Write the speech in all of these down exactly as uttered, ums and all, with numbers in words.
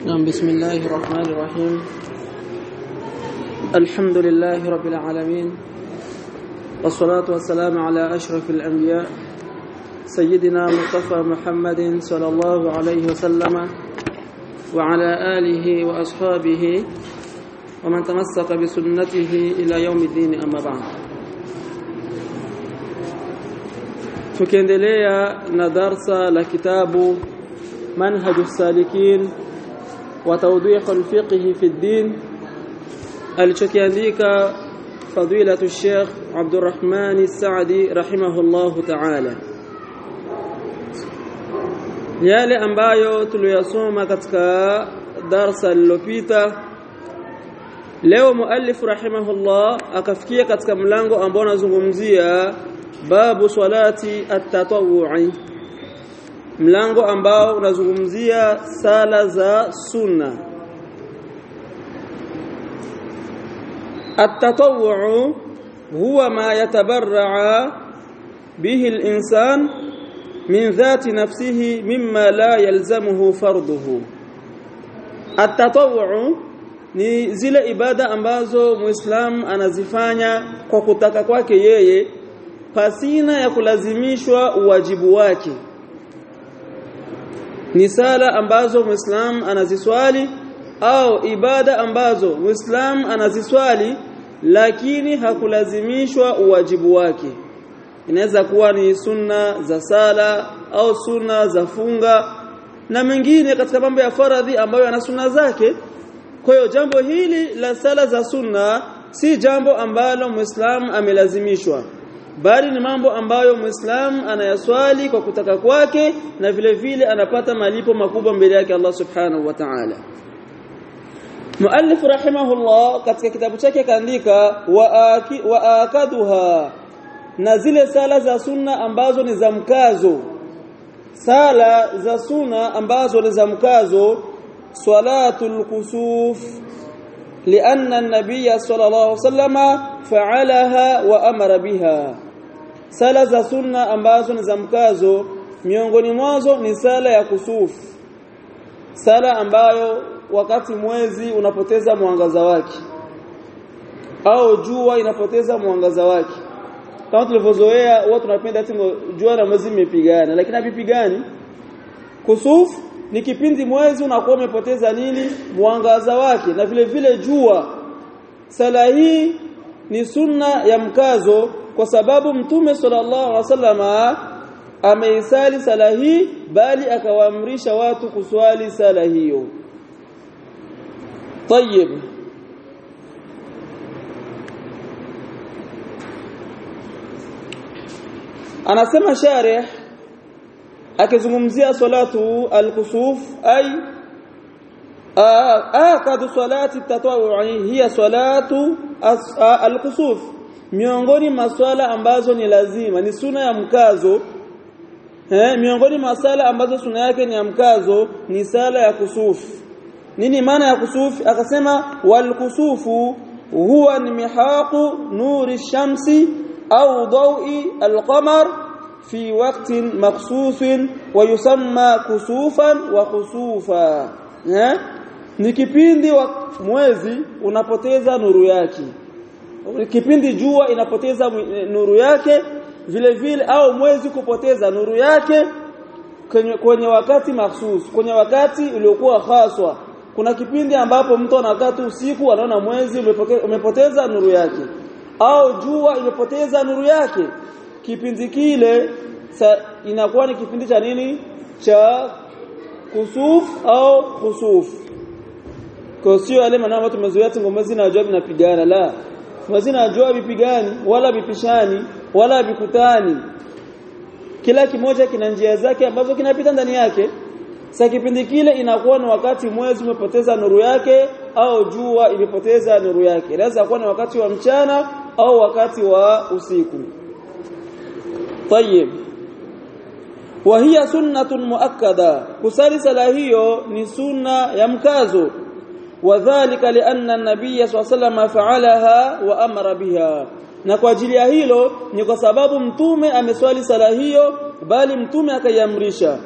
نعم بسم الله الرحمن الرحيم الحمد لله رب العالمين والصلاة والسلام على أشرف الأنبياء سيدنا مصطفى محمد صلى الله عليه وسلم وعلى آله وأصحابه ومن تمسك بسنته إلى يوم الدين أما بعد. tukiendelea na darsa la kitabu manhaj as-salikin wa tawdih al-fiqh fi ad-din alichokiandika fadilatu Sheikh Abdurrahman As-Saadi rahimahullahu ta'ala. Yale ambayo tuliyosoma katika darsa lililopita, leo muallif rahimahullah akafikia katika mlango ambao unazungumzia babu salati at-tatawwu'i, mlango ambao unazungumzia sala za sunna. At-tatawwu'u huwa ma yatabarra'a bihi al-insan min dhati nafsihi mimma la yalzamuhu farduhu. At-tatawwu'u ni zile ibada ambazo Muislam anazifanya kwa kutaka kwake yeye pasina ya kulazimishwa uwajibu wake. Ni sala ambazo Muislam anaziswali au ibada ambazo Muislam anaziswali lakini hakulazimishwa uwajibu wake. Inaweza kuwa ni sunna za sala au sunna za funga na mengine katika mambo ya faradhi ambayo yana sunna zake. Kwa hiyo jambo hili la sala za sunna si jambo ambalo Muislam amelazimishwa, bali ni mambo ambayo Muislam anayaswali kwa kutaka kwake na vile vile anapata malipo makubwa mbele yake Allah Subhanahu wa Ta'ala. Muallif rahimahullah katika kitabu chake kaandika wa akaduha, na zile sala za sunna ambazo ni za mkazo, sala za sunna ambazo ni za mkazo, salatul kusuf, لأن النبي صلى الله عليه وسلم فعلها وأمر بها. Sala za sunna ambazo ni za mkazo, miongoni mwazo ni sala ya kusuf, sala ambayo wakati mwezi unapoteza mwangaza wake au jua inapoteza mwangaza wake. Kama tulivyozoea watu tunapenda ati jua na mwezi imepigana, lakini havipigani. Kusuf ni kipindi mwezi unakuwa umepoteza nini? Mwangaza wake, na vile vile jua. Sala hii ni sunna ya mkazo kwa sababu Mtume sallallahu alaihi wasallam ameisali sala hii, bali akawaamrisha watu kuswali sala hiyo. Tayyib, anasema sharih akizungumzia salatu al-kusuf ay akadu salati at-tatawwu'i hiya salatu al-kusuf, miongoni maswala ambazo ni lazima, ni sunna ya mkazo. Eh, miongoni masala ambazo sunna yake ni ya mkazo ni sala ya kusuf. Nini maana ya kusuf? Akasema wal kusufu huwa mihaqu nuri shamsi au dawi al-qamar fi waqtin makhsusin wa yusamma kusufan wa kusufa. Eh, ni kipindi wa mwezi unapoteza nuru yake, kipindi jua inapoteza nuru yake, vile vile au mwezi kupoteza nuru yake kwenye, kwenye wakati mahsus, kwenye wakati uliokuwa khaswa. Kuna kipindi ambapo mtu anakata usiku anaona mwezi umepoteza nuru yake au jua imepoteza nuru yake. Kipindi kile inakuwa ni kipindi cha nini? Cha kusuf au khusuf. Kwa sio yale maneno ambayo tumezoea ngomezi na jua vinapigana, la. Mwezi na jua vipigani wala vipishani wala vikutani, kila kimoja kina njia zake ambazo kinapita ndani yake. Sasa kipindi kile inakuwa ni wakati mwezi umepoteza nuru yake au jua imepoteza nuru yake. Inaweza kuwa ni wakati wa mchana au wakati wa usiku. Tayyib, wa hiya sunnatun muakkada, kusali sala hiyo ni sunna ya mkazo. Wadhālika li'anna an-nabiy sallallahu alayhi wasallam fa'alaha wa amara biha, na kwa ajili ya hilo ni kwa sababu mtume ameswali sala hiyo, bali mtume akaiamrisha.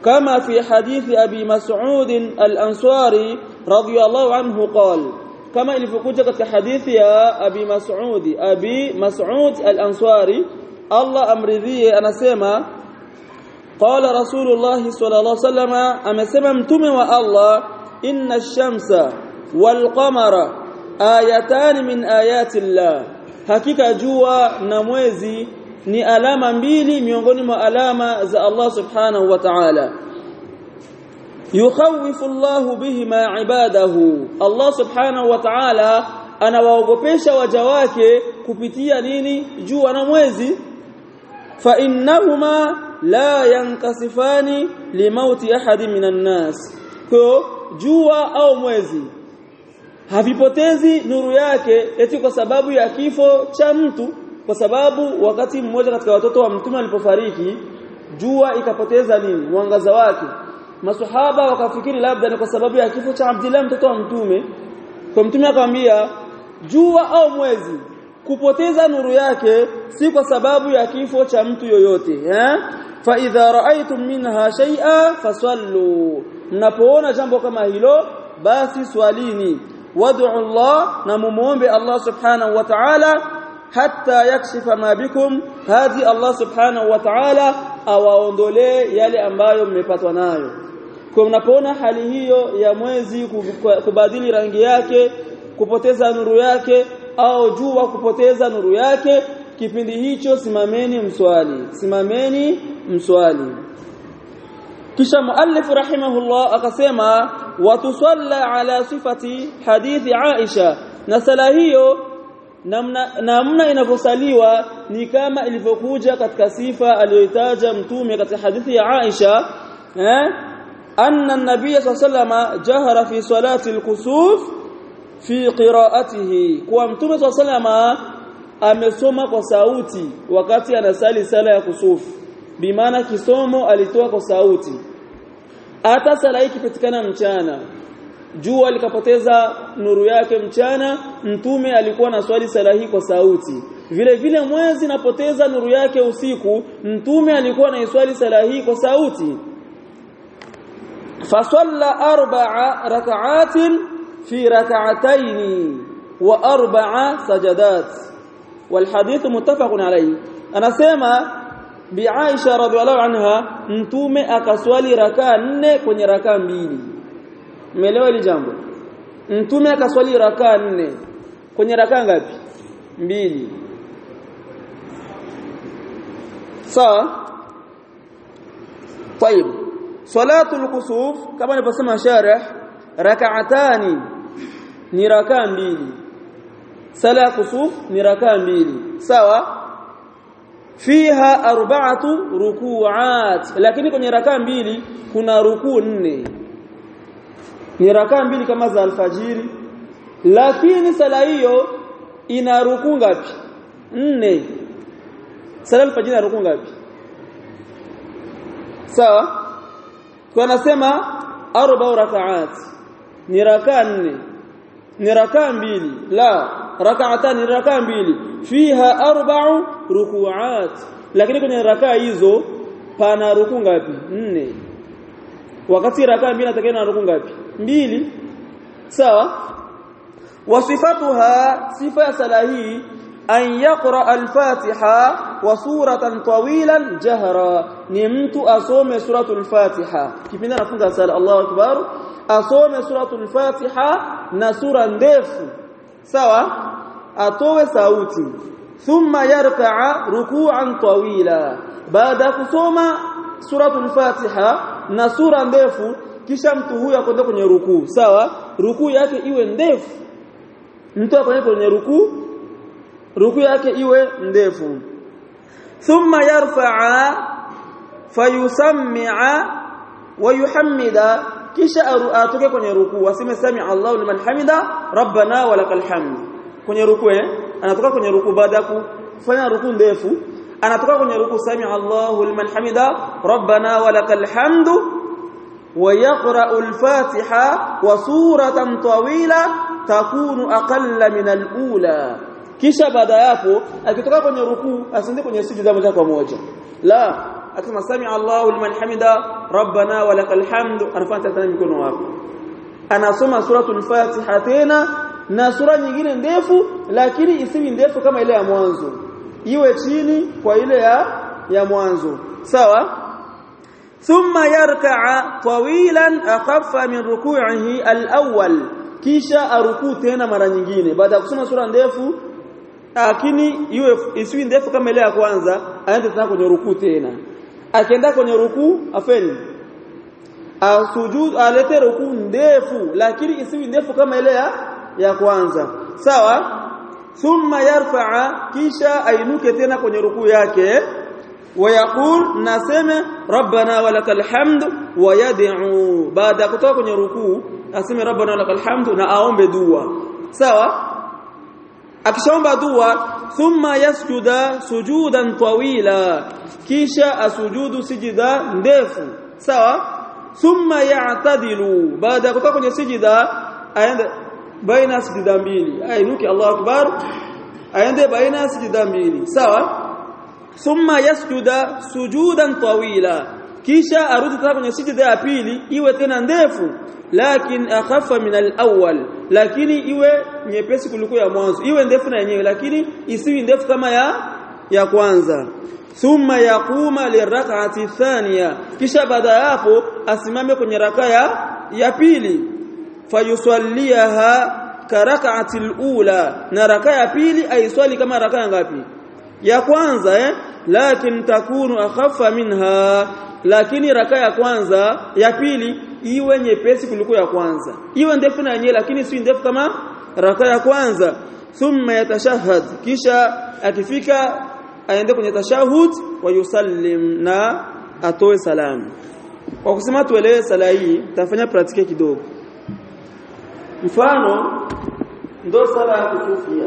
كما في حديث أبي مسعود الأنصاري رضي الله عنه قال كما ilivyokuja katika hadithi ya Abi Mas'ud Abi Mas'ud al-Ansari Allah amridhie anasema qala Rasulullah sallallahu alaihi wasallam amesema mtume wa Allah inna ash-shamsa wal qamara ayatan min ayati Allah hakika jua na mwezi ni alama mbili miongoni mwa alama za Allah subhanahu wa ta'ala yukhawifu Allah bihima ibadahu Allah subhanahu wa ta'ala anawaogopesha waja wake kupitia nini jua na mwezi fa innahuma la yankasifani limauti ahadin minan nas kwa jua au mwezi havipotezi nuru yake eti kwa sababu ya kifo cha mtu kwa sababu wakati mmoja katika watoto wa mtume alipofariki jua ikapoteza nini mwangaza wake maswahaba wakafikiri labda ni kwa sababu ya kifo cha Abdullah mtoto wa mtume kwa mtume akamwambia jua au mwezi kupoteza nuru yake si kwa sababu ya kifo cha mtu yoyote eh fa idha ra'aytum minha shay'a fasallu mnapoona jambo kama hilo basi swalini wad'u Allah na mumuombe Allah subhanahu wa ta'ala hatta yakshifa ma bikum hadi Allah subhanahu wa ta'ala awaondolee yale ambayo mmepatwa nayo kwa mnapoona hali hiyo ya mwezi kubadili rangi yake kupoteza nuru yake au jua kupoteza nuru yake kipindi hicho simameni mswali simameni mswali kisha muallif rahimahullah akasema watusalla ala sifati hadithi Aisha na sala hiyo namna namna inavyosaliwa ni kama ilivyokuja katika sifa aliyotaja mtume katika hadithi ya Aisha eh anna an-nabiy sallallahu alayhi wasallam jahara fi salati al-kusuf fi qira'atihi kwa mtume sallallahu alayhi amesoma kwa sauti wakati anasali sala ya kusufu bimaana kisomo alitoa kwa sauti hata sala hii kipatikana mchana jua likapoteza nuru yake mchana mtume alikuwa na swali sala hii kwa sauti vile vile mwezi napoteza nuru yake usiku mtume alikuwa na swali sala hii kwa sauti fasalla arba'a rak'atin fi rak'atayn wa arba'a sajadat wal hadith muttafaqun alayhi anasema bi Aisha radhiallahu anha mtume akaswali rakaa nne kwenye rakaa mbili umeelewa hili jambo mtume akaswali rakaa nne kwenye rakaa ngapi mbili sawa طيب صلاه الكسوف kama nilivyosema sharh rak'atani ni rakaa mbili sala kusuf ni rakaa mbili sawa fiha arba'atu ruku'at lakini kwenye rakaa mbili kuna rukuu nne ni rakaa mbili kama za alfajiri lakini sala hiyo ina rukuu ngapi nne sala alfajiri ina rukuu ngapi sawa kwa nasema arba'u rak'at ni rakaa nne ni rakaa mbili la rak'atan ni rakaa mbili fiha arba'u ruku'at lakini kwenye rakaa hizo pana rukuu ngapi nne wakati rakaa mbili natakiwa na rukuu ngapi mbili sawa wasifatuha sifa ya sala hii an yaqra al-fatiha wa suratan tawilan jahra ni mtu asome suratul fatiha kipindi anafunga sala Allahu akbar asome suratul fatiha na sura ndefu sawa atowe sauti thumma yarka'a ruku'an tawila baada kusoma suratul fatiha na sura ndefu kisha mtu huyu akwenda kwenye rukuu sawa rukuu yake iwe ndefu mtu akwenda kwenye rukuu rukuu yake iwe ndefu thumma yarfa'a fayusammi'a wa yuhammida kisha atoke kwenye rukuu aseme sami'a Allahu liman hamida rabbana walakal hamd kwenye rukuu eh anatoka kwenye rukuu baada ya kufanya rukuu ndefu anatoka kwenye rukuu sami'a Allahu liman hamida rabbana walakal hamd wa yaqra'u al-fatiha wa suratan tawila takunu aqalla min al-ula kisha baada yapo akitoka kwenye rukuu asinde kwenye sijida moja kwa moja la akisema sami Allahu liman hamida rabbana walakal hamdu anafanya tena mikono wako anasoma suratul Fatiha tena na sura nyingine ndefu lakini isiwi ndefu kama ile ya mwanzo iwe chini kwa ile ya ya mwanzo sawa thumma yarka'a tawilan akhaffa min ruku'ihi al-awwal kisha aruku tena mara nyingine baada ya kusoma sura ndefu lakini iwe isiwi ndefu kama ile ya kwanza aende tena kwenye ruku tena akienda kwenye ruku afeni asujud alete ruku ndefu lakini isiwi ndefu kama ile ya ya kwanza sawa thumma yarfa'a kisha ainuke tena kwenye ruku yake wayaqul naseme rabbana walakal hamd wayad'u baada kutoka kwenye ruku aseme rabbana walakal hamd na aombe dua sawa akishaomba dua thumma yasjuda sujudan tawila kisha asujudu sijida ndefu sawa thumma ya'tadilu baada kutoka kwenye sijida aende baina sijida mbili ainuki Allahu akbar aende baina sijida mbili sawa thumma yasjuda sujudan tawila kisha arudi tena kwenye sijida ya pili iwe tena ndefu lakini akhaffa min al-awwal lakini iwe nyepesi kuliko ya mwanzo iwe ndefu na yenyewe lakini isiwi ndefu kama ya ya kwanza thumma yaquma lirak'ati thaniya kisha baada ya hapo asimame kwenye raka ya ya pili fayusalliha karak'ati al-ula na raka ya pili aiswali kama raka ngapi ya kwanza eh lakini takunu akhaffa minha lakini raka ya kwanza ya pili iwe nyepesi kuliko ya kwanza iwe ndefu na yenyewe lakini si ndefu kama raka ya kwanza thumma yatashahhad kisha akifika aende kwenye tashahhud wa yusallim na atoe salamu kwa kusema tuelewe sala hii tafanya praktike kidogo mfano ndo sala ya kufufia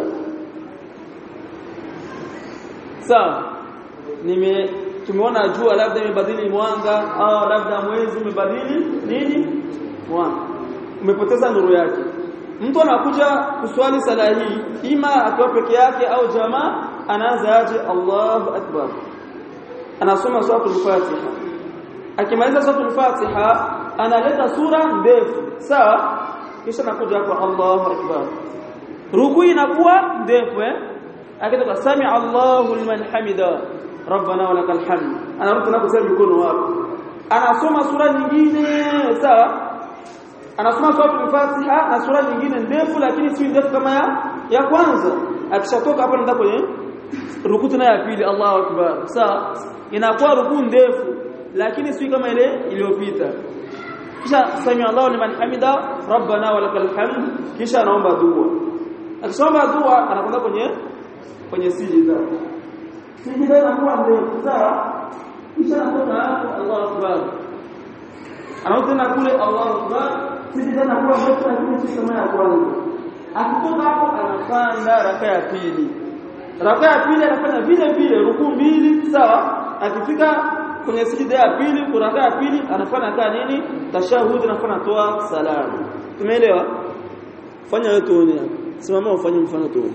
sawa nime tumeona jua labda imebadili mwanga au labda mwezi umebadili nini mwanga umepoteza nuru yake mtu anakuja kuswali sala hii ima akiwa peke yake au jamaa anaanza aje Allahu akbar anasoma suratul Fatiha akimaliza suratul Fatiha analeta sura ndefu sawa kisha anakuja kwa Allahu akbar ruku inakuwa ndefu eh akitoka sami Allahu liman hamida rabbana walakal hamd anarudi na kusema mikono wako anasoma sura nyingine sawa anasoma sura Fatiha na sura nyingine ndefu lakini si ndefu kama ya ya kwanza akishatoka hapo anaenda kwenye ruku tena ya pili Allahu akbar sawa inakuwa ruku ndefu lakini si kama ile iliyopita kisha sami Allahu liman hamida rabbana walakal hamd kisha anaomba dua akisoma dua anakwenda kwenye kwenye sijida sijida inakuwa ndefu sawa kisha anakuwa hapo Allahu akbar anaanza na kule Allahu akbar sijida inakuwa ndefu lakini si kama ya kwanza akitoka hapo anafanya raka ya pili raka ya pili anafanya vile vile ruku mbili sawa akifika kwenye sijida ya pili kuna raka ya pili anafanya kaa nini tashahud anafanya toa salamu tumeelewa fanya wewe tuone simama ufanye mfano tu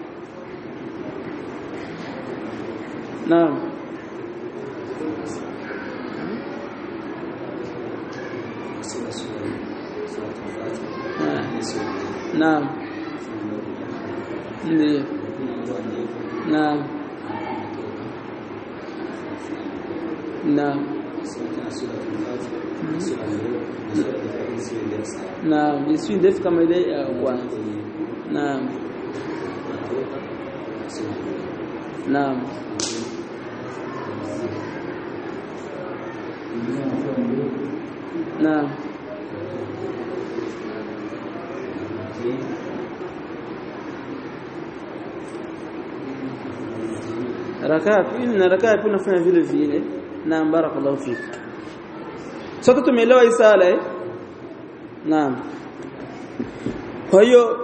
naam naam ndio naam naam naam isi ndefu kama ile ya kwanza naam naam naam rakaa pili na rakaa pili nafanya vile vile naam barakallahu fik sote tumeelewa isala eh naam kwa hiyo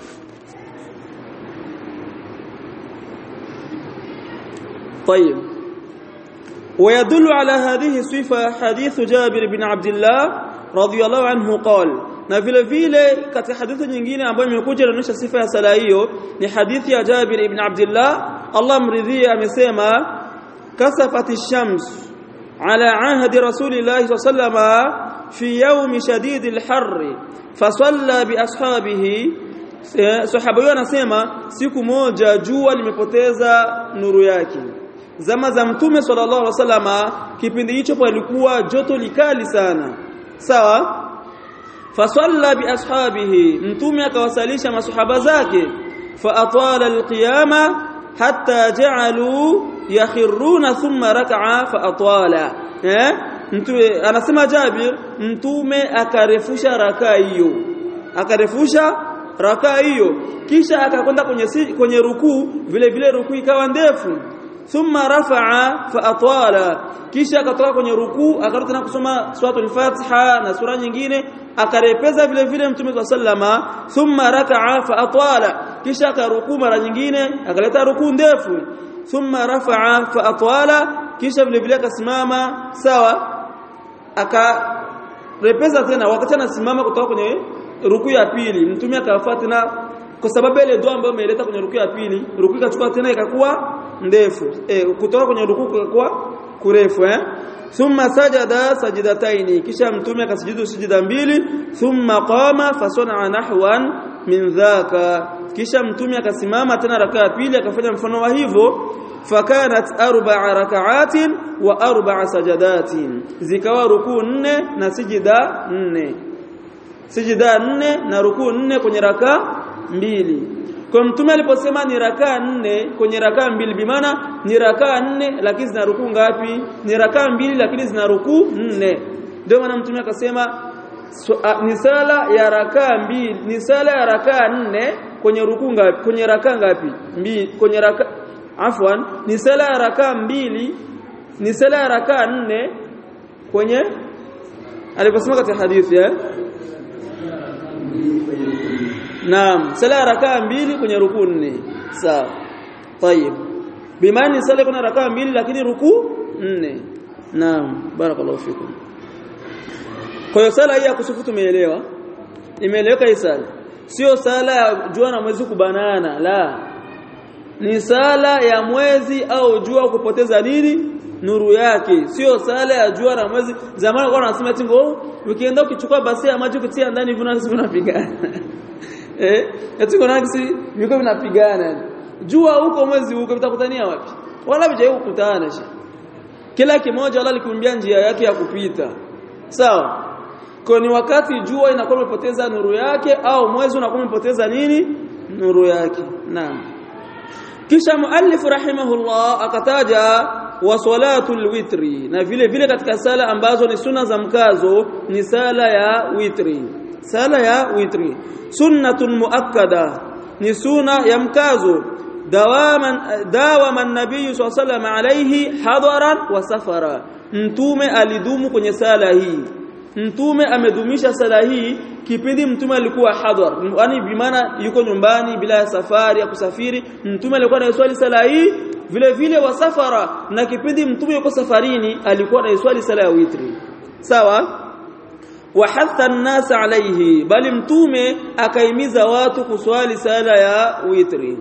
طيب ويدل على هذه الصفه حديث جابر بن عبد الله رضي الله عنه قال na vile vile katika hadithi nyingine ambayo imekuja inaonyesha sifa ya sala hiyo ni hadithi ya Jabir ibn Abdullah Allah mridhia amesema kasafati shams ala ahdi rasulillahi sallallahu alayhi wasallam fi yawm shadid al-harr fasalla bi ashabihi. Sahaba huyo anasema siku moja jua limepoteza nuru yake. Zama za Mtume sallallahu alaihi wasallam kipindi hicho palikuwa joto likali sana. Sawa? Fasalla bi ashabihi, Mtume akawasalisha masahaba zake. Fa atala alqiyama hatta ja'alu yakhiruna thumma rak'a fa atala. Eh? Mtume anasema Jabir, Mtume akarefusha rakaa hiyo. Akarefusha rakaa hiyo kisha akakwenda kwenye kwenye rukuu, vile vile rukuu ikawa ndefu. Thumma rafa'a fa atwala, kisha akatoka kwenye rukuu akarudi tena kusoma suratul Fatiha na sura nyingine akarepeza vile vile Mtume sallama. Thumma raka'a fa atwala, kisha akarukuu mara nyingine akaleta rukuu ndefu. Thumma rafa'a fa atwala, kisha vile vile akasimama sawa, akarepeza tena wakati anasimama kutoka kwenye rukuu ya pili. Mtume akafuata tena kwa sababu ile dua ambayo ameleta kwenye rukuu ya pili, rukuu ikachukua tena ikakuwa ndefu, eh kutoka kwenye rukuu ikakuwa kurefu. eh thumma sajada sajidataini, kisha Mtume akasujudu sujida mbili. Thumma qama fasana nahwan min dhaka, kisha Mtume akasimama tena rakaa ya pili akafanya mfano wa hivyo. Fakanat arba'a rak'atin wa arba'a sajadatin, zikawa rukuu nne na sijida nne. Sijida nne na rukuu nne kwenye rakaa mbili. Kwa Mtume aliposema ni rakaa nne kwenye rakaa mbili, bi maana ni rakaa nne lakini zina rukuu ngapi? Ni rakaa mbili lakini zina rukuu nne. Ndio maana Mtume akasema so, a, ni sala ya rakaa mbili, ni sala ya rakaa nne kwenye rukuu ngapi? Kwenye rakaa ngapi? Mbili. Kwenye rakaa afwan, ni sala ya rakaa mbili, ni sala ya rakaa nne kwenye aliposema katika hadithi eh Naam, sala rakaa mbili kwenye rukuu nne. Sawa. Tayeb. Bimani sala kuna rakaa mbili lakini rukuu nne. Naam, barakallahu fikum. Kwa hiyo sala hii ya kusufu tumeelewa. Imeeleweka hii sala. Sio sala ya jua na mwezi kubanana, la. Ni sala ya mwezi au jua kupoteza nini? Nuru yake. Sio sala ya jua na mwezi. Zamani kwa wanasema tingo, ukienda ukichukua basi ya maji kutia ndani vuna vinapigana. Eh, eti kuna kisi viko vinapigana. Jua huko mwezi huko vitakutania wapi? Wala vijai kukutana shi. Kila kimoja Allah alikumbia njia yake ya kupita. Sawa? Kwa ni wakati jua inakuwa imepoteza nuru yake au mwezi unakuwa umepoteza nini? Nuru yake. Naam. Kisha muallif rahimahullah akataja wa salatul witri, na vile vile katika sala ambazo ni sunna za mkazo ni sala ya witri. Sala ya witri sunnatun muakkada, ni sunna ya mkazo. Dawaman dawama an-nabiy sallallahu alayhi wasallam alayhi hadaran wa safara, Mtume alidumu kwenye sala hii. Mtume amedumisha sala hii kipindi Mtume alikuwa hadhar, yani bi maana yuko nyumbani bila safari ya kusafiri. Mtume alikuwa anaswali sala hii vile vile wa safara, na kipindi Mtume yuko safarini alikuwa anaswali sala ya witri. Sawa? Wa hatha an-nas alayhi, bali Mtume akaimiza watu kuswali sala ya witri.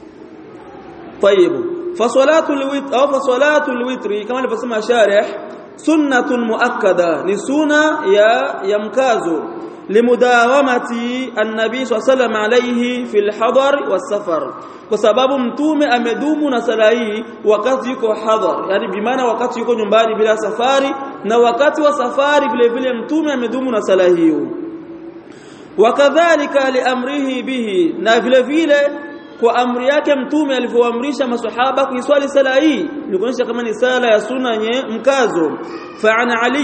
Tayeb, fa salatul witr au fa salatul witri kama alivyosema sharih sunnatun muakkada, ni sunna ya ya mkazo. Limudawamati an-nabi sallallahu alayhi wasallam alayhi fil hadar was-safar, kwa sababu Mtume amedumu na sala hii wakati yuko hadhar, yani bi maana wakati yuko nyumbani bila safari, na wakati wa safari vile vile Mtume amedumu na sala hiyo. Wakadhalika liamrihi bihi, na vile vile kwa amri yake Mtume alivyoamrisha maswahaba kuiswali sala hii ni kuonyesha kama ni sala ya sunna yenye mkazo. Fa'ana Ali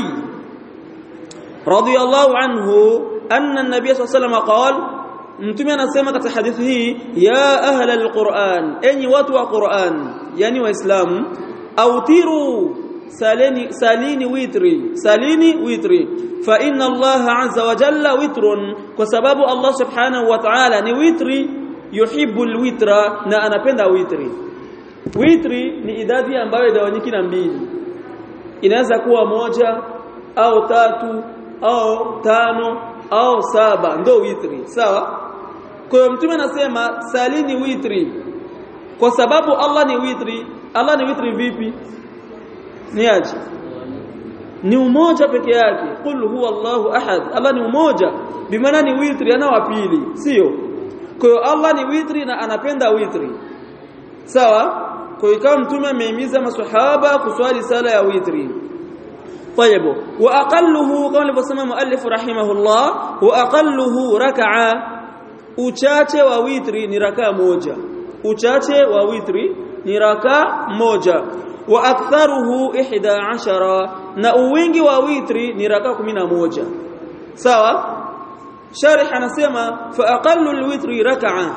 radiyallahu anhu anna an-nabiy sallallahu alayhi wasallam qala, Mtume anasema katika hadithi hii, ya ahla al-Qur'an, enyi watu wa Qur'an, yani waislamu, autiru, salini salini witri, salini witri, fa inna Allah azza wa jalla witrun, kwa sababu Allah subhanahu wa ta'ala ni witri, yuhibbu al-witra, na anapenda witri. Witri ni idadi ambayo idawanyiki na mbili, inaweza kuwa moja au tatu au tano au saba, ndo witri. Sawa? Kwa hiyo Mtume anasema salini witri kwa sababu Allah ni witri. Allah ni witri vipi? Ni aje? ni umoja peke yake. Qul huwa Allahu ahad, Allah ni umoja, bimaana ni witri, ana wa pili, sio? Kwa hiyo Allah ni witri na anapenda witri, sawa? Kwa hiyo kama mtume amehimiza maswahaba kuswali sala ya witri. طيب واقله kama alivyosema muallif rahimahullah, واقله rak'a, uchache wa witri ni rakaa moja, uchache wa witri ni rakaa moja. Wa aktharuhu ihda ashara, na uwingi wa witri ni rakaa kumi na moja, sawa? Sharih anasema fa aqallu alwitri rak'a,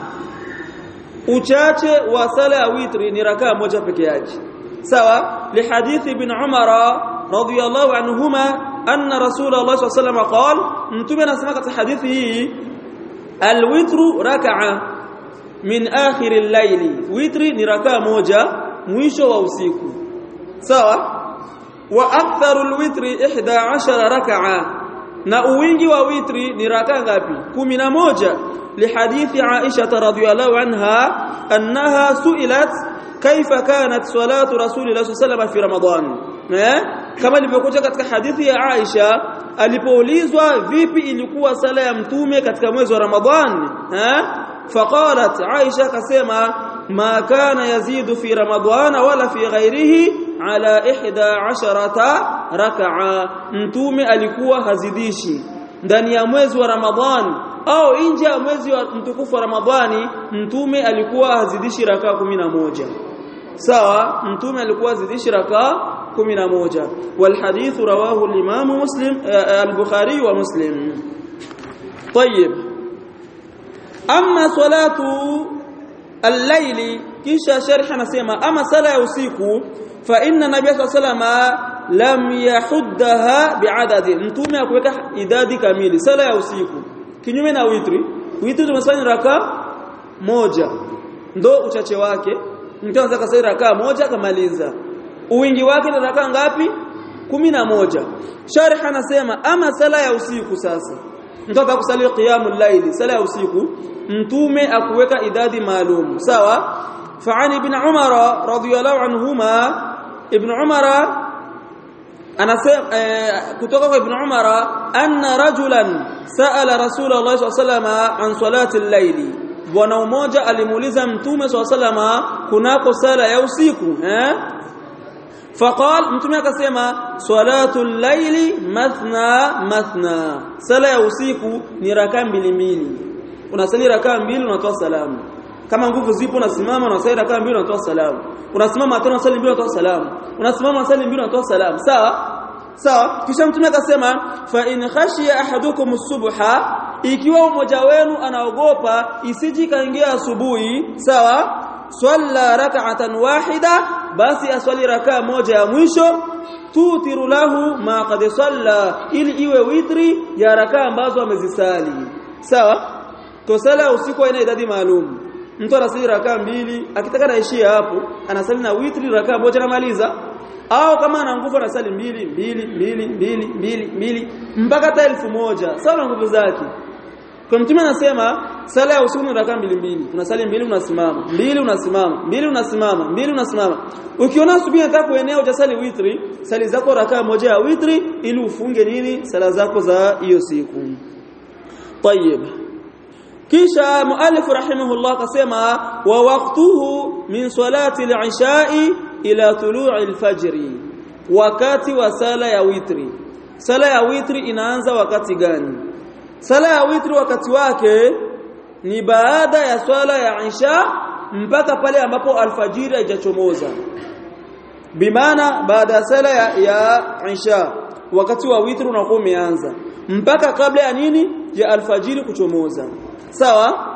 uchache wa sala ya witri ni rakaa moja peke yake, sawa? Li hadithi ibn Umar radiyallahu anhuma anna Rasulullah sallallahu alayhi wasallam qala, mtume anasema katika hadithi hii alwitru rak'a min akhir al-layl, witri ni rakaa moja mwisho wa usiku, sawa? Wa aktharu alwitri ihda ashara rak'a, na uwingi wa witri ni rakaa ngapi? kumi na moja. Lihadithi Aisha radhiyallahu anha annaha su'ilat kaifa kanat salatu Rasulillah sallallahu alayhi wasallam fi Ramadan, eh, kama ilivyokuja katika hadithi ya Aisha alipoulizwa vipi ilikuwa sala ya mtume katika mwezi wa Ramadhan, eh, faqalat Aisha kasema ma kana yazidu fi Ramadhan wala fi ghairihi ala ihda asharata rak'a, mtume alikuwa hazidishi ndani ya mwezi wa Ramadhan au nje ya mwezi wa mtukufu wa Ramadhani, mtume alikuwa hazidishi rakaa kumi na moja, sawa? Mtume alikuwa hazidishi rakaa kumi na moja. Wal hadith rawahu al-Imam Muslim al-Bukhari wa Muslim. طيب amma salatu al-layli, kisha sharh anasema ama sala ya usiku, fa inna nabiy sallallahu alayhi wasallam lam yahuddaha bi'adadi, mtume akuweka idadi kamili sala ya usiku, kinyume na witri. Witri tumesanya raka moja, ndo uchache wake, mtu anataka sasa raka moja kamaliza, uwingi wake ni raka ngapi? kumi na moja. Sharh anasema ama sala ya usiku, sasa mtu atakusali qiyamul layli, sala ya usiku, mtume akuweka idadi maalum, sawa? Fa'ani ibn Umar radhiyallahu anhuma, ibn Umar anasema kutoka kwa ibn Umar anna rajulan sa'ala Rasulullah sallallahu alayhi wasallam an salati al-layli, bwana mmoja alimuuliza mtume sallallahu alayhi wasallam kunako sala ya usiku, eh, faqal, mtume akasema salatu al-layli mathna mathna, sala ya usiku ni rakaa mbili mbili, unasali rakaa mbili unatoa salamu, kama nguvu zipo unasimama unasali rakaa mbili unatoa salamu, unasimama tena unasali mbili unatoa salamu, unasimama unasali mbili unatoa salamu, sawa sawa? Kisha mtume akasema fa in khashiya ahadukum as-subha, ikiwa mmoja wenu anaogopa isiji kaingia asubuhi, sawa, swalla rak'atan wahida, basi aswali rakaa moja ya mwisho, tutiru lahu ma qad salla, ili iwe witri ya rakaa ambazo amezisali, sawa? Kwa sala usiku ina idadi maalum, mtu anasali rakaa mbili, akitaka naishia hapo anasali na witri rakaa moja na maliza, au kama ana nguvu anasali mbili mbili mbili mbili mbili mbili mpaka hata elfu moja, sawa nguvu zake. Kwa mtume anasema sala ya usiku ni rakaa mbili mbili, unasali mbili unasimama, mbili unasimama, mbili unasimama, mbili unasimama. Ukiona asubuhi unataka kuenea utasali witri, sali zako rakaa moja ya witri ili ufunge nini sala zako za hiyo siku. طيب kisha muallif rahimahullah akasema wa waqtuhu min salati al-isha'i ila tulu'i al-fajr, wakati wa sala ya witri. Sala ya witri inaanza wakati gani? Sala ya witri wakati wake ni baada ya swala ya isha mpaka pale ambapo alfajiri haijachomoza, bimaana baada ya sala ya, ya isha wakati wa witri unakuwa umeanza mpaka kabla ya nini, ya alfajiri kuchomoza, sawa?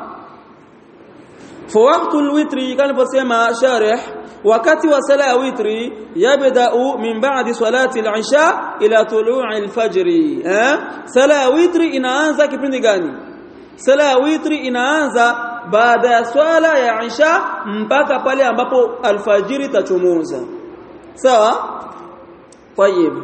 Fa waqtu alwitri, kama posema sharih, wakati wa sala ya witri yabda'u min ba'di salati al-isha ila tulu'i al-fajr, eh, sala ya witri inaanza kipindi gani? Sala ya witri inaanza baada ya swala ya isha mpaka pale ambapo alfajiri tachomoza, sawa? طيب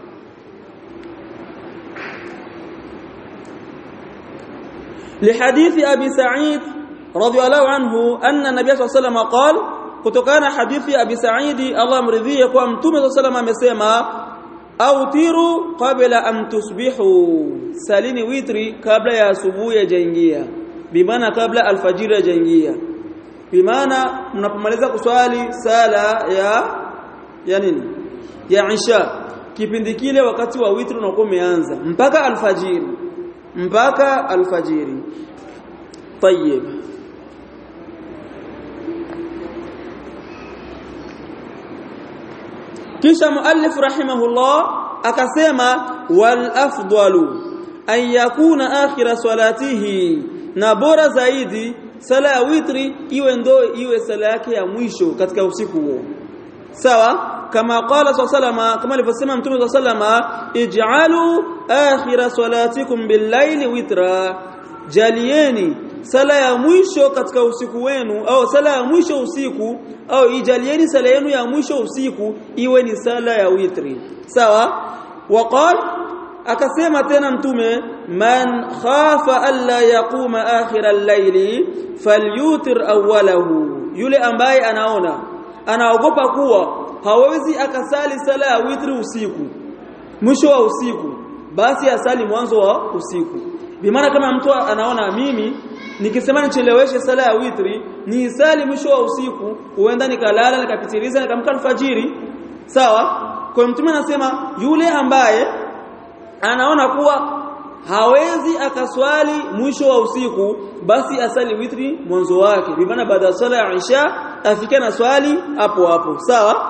لحديث أبي سعيد رضي الله عنه أن النبي صلى الله عليه وسلم قال, kutokana hadithi ya Abi Sa'idi Allah mridhie, kwa mtume صلى الله عليه وسلم amesema autiru qabla an tusbihu, salini witri kabla ya asubuhi yajaingia, bimaana kabla alfajiri yajaingia, bimaana mnapomaliza kuswali sala ya ya nini ya isha, kipindi kile wakati wa witri unakuwa umeanza mpaka alfajiri, mpaka alfajiri. Tayyib, kisha muallif rahimahullah akasema wal afdalu an yakuna akhira salatihi, na bora zaidi sala ya witri iwe ndo iwe sala yake ya mwisho katika usiku huo. Sawa, kama qala sallallahu, kama alivyosema mtume sallallahu, ij'alu akhira salatikum bil-layli witra, jalieni sala ya mwisho katika usiku wenu, au sala ya mwisho usiku, au ijalieni sala yenu ya mwisho usiku iwe ni sala ya witri. Sawa, waqal akasema tena mtume, man khafa alla yaquma akhira al-layli falyutir awwalahu, yule ambaye anaona anaogopa kuwa hawezi akasali sala ya witri usiku, mwisho wa usiku, basi asali mwanzo wa usiku. Bimaana kama mtu anaona mimi nikisema nicheleweshe sala ya witri ni sali mwisho wa usiku, huenda nikalala nikapitiliza nikamka alfajiri. Sawa, kwa mtume anasema yule ambaye anaona kuwa hawezi akaswali mwisho wa usiku, basi asali witri mwanzo wake, bimaana baada ya sala ya isha afike na swali hapo hapo. Sawa,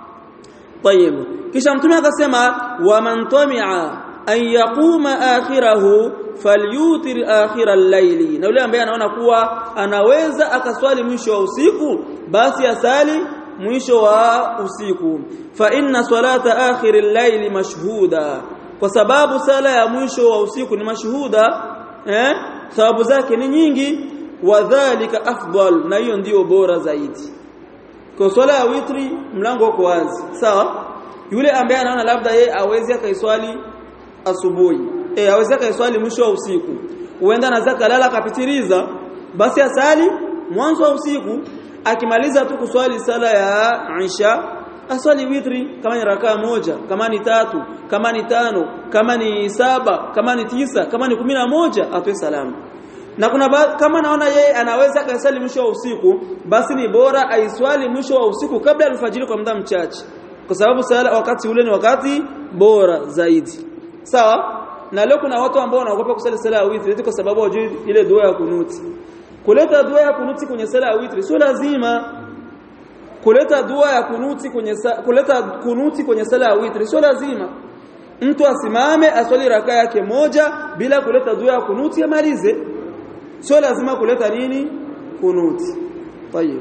طيب, kisha mtume akasema wa man tami'a an yaquma akhirahu falyutir akhira al-layli, na yule ambaye anaona kuwa anaweza akaswali mwisho wa usiku, basi asali mwisho wa usiku. Fa inna salata akhir al-layli mashhuda, kwa sababu sala ya mwisho wa usiku ni mashhuda, eh sababu zake ni nyingi. Wadhālika afdal, na hiyo ndio bora zaidi. Kwa swala ya witri mlango uko wazi. Sawa, yule ambaye anaona labda yeye awezi akaiswali asubuhi, eh awezi akaiswali mwisho wa usiku, huenda anaweza kalala kapitiliza, basi asali mwanzo wa usiku, akimaliza tu kuswali sala ya isha aswali witri, kama ni rakaa moja, kama ni tatu, kama ni tano, kama ni saba, kama ni tisa, kama ni kumi na moja, atoe salamu. Na kuna kama naona yeye anaweza kaisali mwisho wa usiku, basi ni bora aiswali mwisho wa usiku kabla ya alfajiri kwa muda mchache, kwa sababu sala wakati ule ni wakati bora zaidi. Sawa, na leo kuna watu ambao wanaogopa kusali sala ya witri kwa sababu hawajui ile dua ya kunuti. Kuleta dua ya kunuti kwenye sala ya witri sio lazima. Kuleta dua ya kunuti kwenye kuleta kunuti kwenye sala ya witri sio lazima. Mtu asimame aswali rakaa yake moja bila kuleta dua ya kunuti amalize. Sio lazima kuleta nini? Kunuti. Tayeb.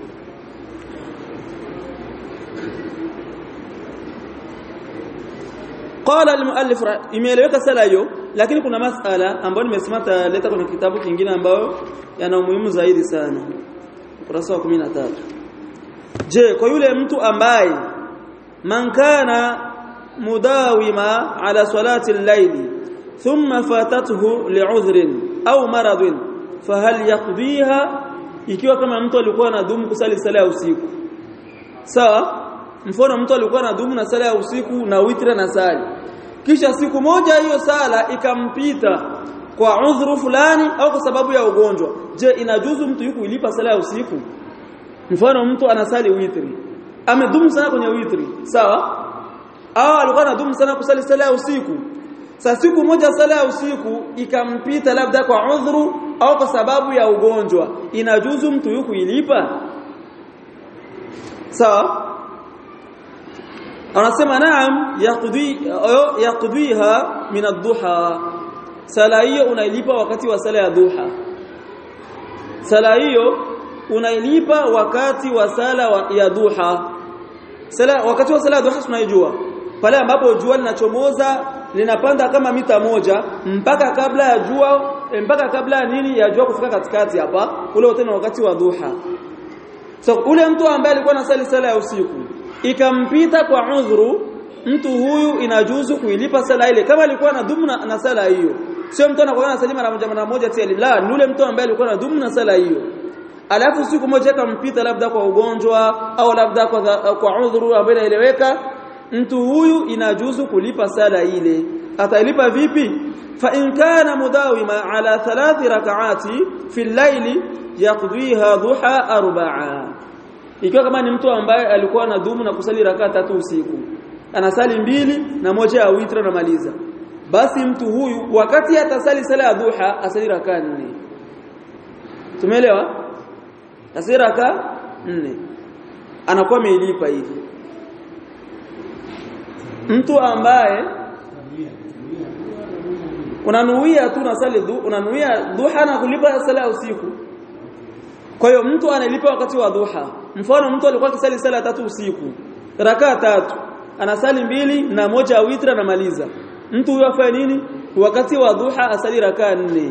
Qala al-muallif, imeeleweka sala hiyo, lakini kuna masala ambayo nimesimata leta kwenye kitabu kingine ambayo yana umuhimu zaidi sana. Ukurasa wa kumi na tatu. Je, kwa yule mtu ambaye man kana mudawima ala salati al-layli thumma fatathu li'udhrin au maradhin fahal yaqdiha, ikiwa kama mtu alikuwa anadumu kusali sala ya usiku. Sawa, mfano mtu alikuwa anadumu na sala ya usiku na witra na sali, kisha siku moja hiyo sala ikampita kwa udhuru fulani au kwa sababu ya ugonjwa, je, inajuzu mtu yuko ilipa sala ya usiku? Mfano mtu anasali witri, amedumu sana kwenye witri, sawa, au alikuwa anadumu sana kusali sala ya usiku. Sasa siku moja sala ya usiku ikampita labda kwa udhuru au kwa sababu ya ugonjwa, inajuzu mtu yuko ilipa? Sawa, anasema naam, yaqdi yaqdiha min ad-duha, sala hiyo unailipa wakati wa sala ya duha. Sala hiyo unailipa wakati wa sala ya duha. Sala wakati wa sala ya duha tunaijua pale ambapo jua linachomoza linapanda kama mita moja mpaka kabla ya jua mpaka kabla nini ya jua kufika katikati hapa, ule wote ni wakati wa duha. So ule mtu ambaye alikuwa anasali sala ya usiku ikampita kwa udhuru, mtu huyu inajuzu kuilipa sala ile kama alikuwa anadumu na, na sala hiyo. Sio mtu anakuwa anasali mara moja mara moja tena, la, ni ule mtu ambaye alikuwa anadumu na sala hiyo, alafu siku moja ikampita labda kwa ugonjwa au labda kwa, kwa udhuru ambaye inaeleweka, mtu huyu inajuzu kulipa sala ile. Atalipa vipi? Fa in kana mudawima ala thalathi rak'ati fi al-layli yaqdiha duha arba'a. Ikiwa kama ni mtu ambaye alikuwa anadumu na kusali rakaa tatu usiku, anasali mbili na moja ya witra na maliza, basi mtu huyu wakati atasali sala ya duha asali rakaa nne. Tumeelewa? Asali rakaa nne anakuwa ameilipa hivi. Mtu ambaye unanuia tu nasali du, unanuia duha na kulipa sala ya usiku. Kwa hiyo mtu analipa wakati wa duha. Mfano mtu alikuwa akisali sala tatu usiku, rakaa tatu, anasali mbili na moja ya witra na maliza. Mtu huyo afanye nini? Wakati wa duha asali rakaa nne.